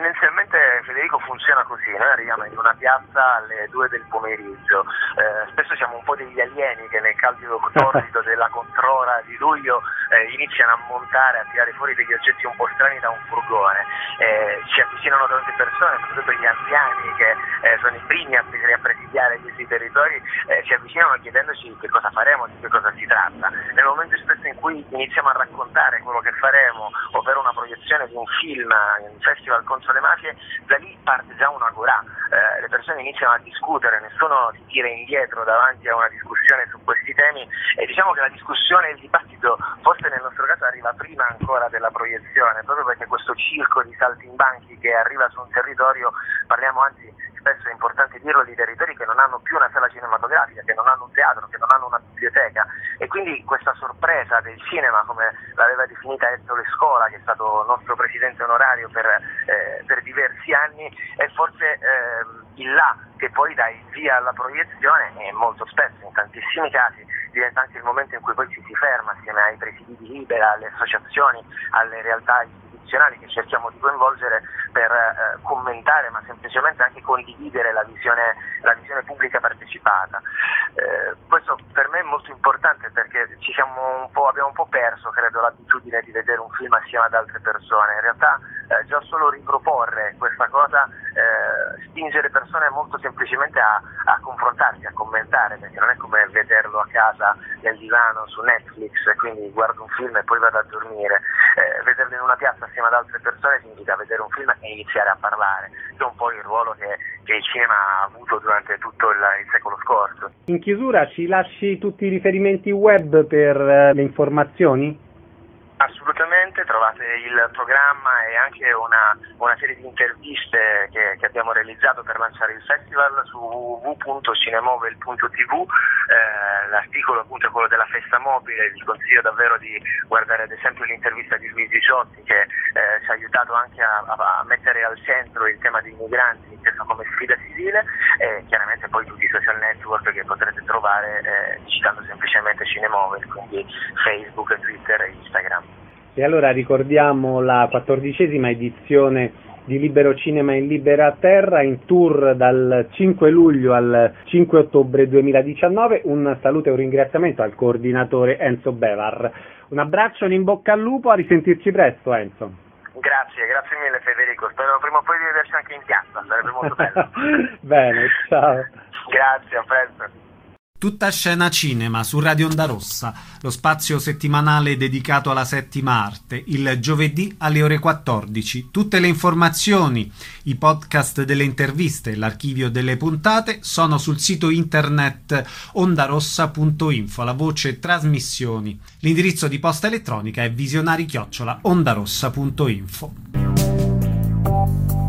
tendenzialmente, Federico, funziona così: noi arriviamo in una piazza alle 2 del pomeriggio, spesso siamo un po' degli alieni che nel caldo torrido della controra di luglio iniziano a montare, a tirare fuori degli oggetti un po' strani da un furgone, ci avvicinano tante persone, soprattutto gli anziani che sono i primi a presidiare questi territori, ci avvicinano chiedendoci che cosa faremo, di che cosa si tratta. Nel momento stesso in cui iniziamo a raccontare quello che faremo, ovvero una proiezione di un film, un festival contro le mafie, da lì parte già una agorà, le persone iniziano a discutere, nessuno si tira indietro davanti a una discussione su questi temi, e diciamo che la discussione e il dibattito forse nel nostro caso arriva prima ancora della proiezione, proprio perché questo circo di saltimbanchi che arriva su un territorio, parliamo anzi, spesso è importante dirlo, di territori che non hanno più una sala cinematografica, che non hanno un teatro, che non hanno una biblioteca, e quindi questa sorpresa del cinema, come l'aveva definita Ettore Scola, che è stato nostro presidente onorario per diversi anni, è forse il là che poi dà il via alla proiezione, e molto spesso, in tantissimi casi, diventa anche il momento in cui poi ci si ferma assieme ai presidi di Libera, alle associazioni, alle realtà istituzionali che cerchiamo di coinvolgere per commentare, ma semplicemente anche condividere la visione pubblica partecipata. Questo per me è molto importante, perché abbiamo un po' perso, credo, l'abitudine di vedere un film assieme ad altre persone. In realtà già solo riproporre questa cosa spinge le persone molto semplicemente a confrontarsi, a commentare, perché non è come vederlo a casa nel divano su Netflix, quindi guardo un film e poi vado a dormire. Vederlo in una piazza assieme ad altre persone significa vedere un film e iniziare a parlare, che è un po' il ruolo che il cinema ha avuto durante tutto il secolo scorso. In chiusura ci lasci tutti i riferimenti web per le informazioni? Assolutamente, trovate il programma e anche una serie di interviste che abbiamo realizzato per lanciare il festival su www.cinemovel.tv. L'articolo appunto è quello della festa mobile, vi consiglio davvero di guardare ad esempio l'intervista di Luigi Ciotti, che ci ha aiutato anche a mettere al centro il tema dei migranti inteso come sfida civile, e chiaramente poi tutti i social network che potrete trovare digitando semplicemente Cinemovel, quindi Facebook, Twitter e Instagram. E allora ricordiamo la 14ª edizione di Libero Cinema in Libera Terra, in tour dal 5 luglio al 5 ottobre 2019. Un saluto e un ringraziamento al coordinatore Enzo Bevar. Un abbraccio, un in bocca al lupo, a risentirci presto, Enzo. Grazie mille Federico, spero prima o poi di vederci anche in piazza, sarebbe molto bello. Bene, ciao. Grazie, a presto. Tutta scena cinema su Radio Onda Rossa, lo spazio settimanale dedicato alla settima arte, il giovedì alle ore 14. Tutte le informazioni, i podcast delle interviste e l'archivio delle puntate sono sul sito internet ondarossa.info, la voce trasmissioni. L'indirizzo di posta elettronica è visionari@ondarossa.info.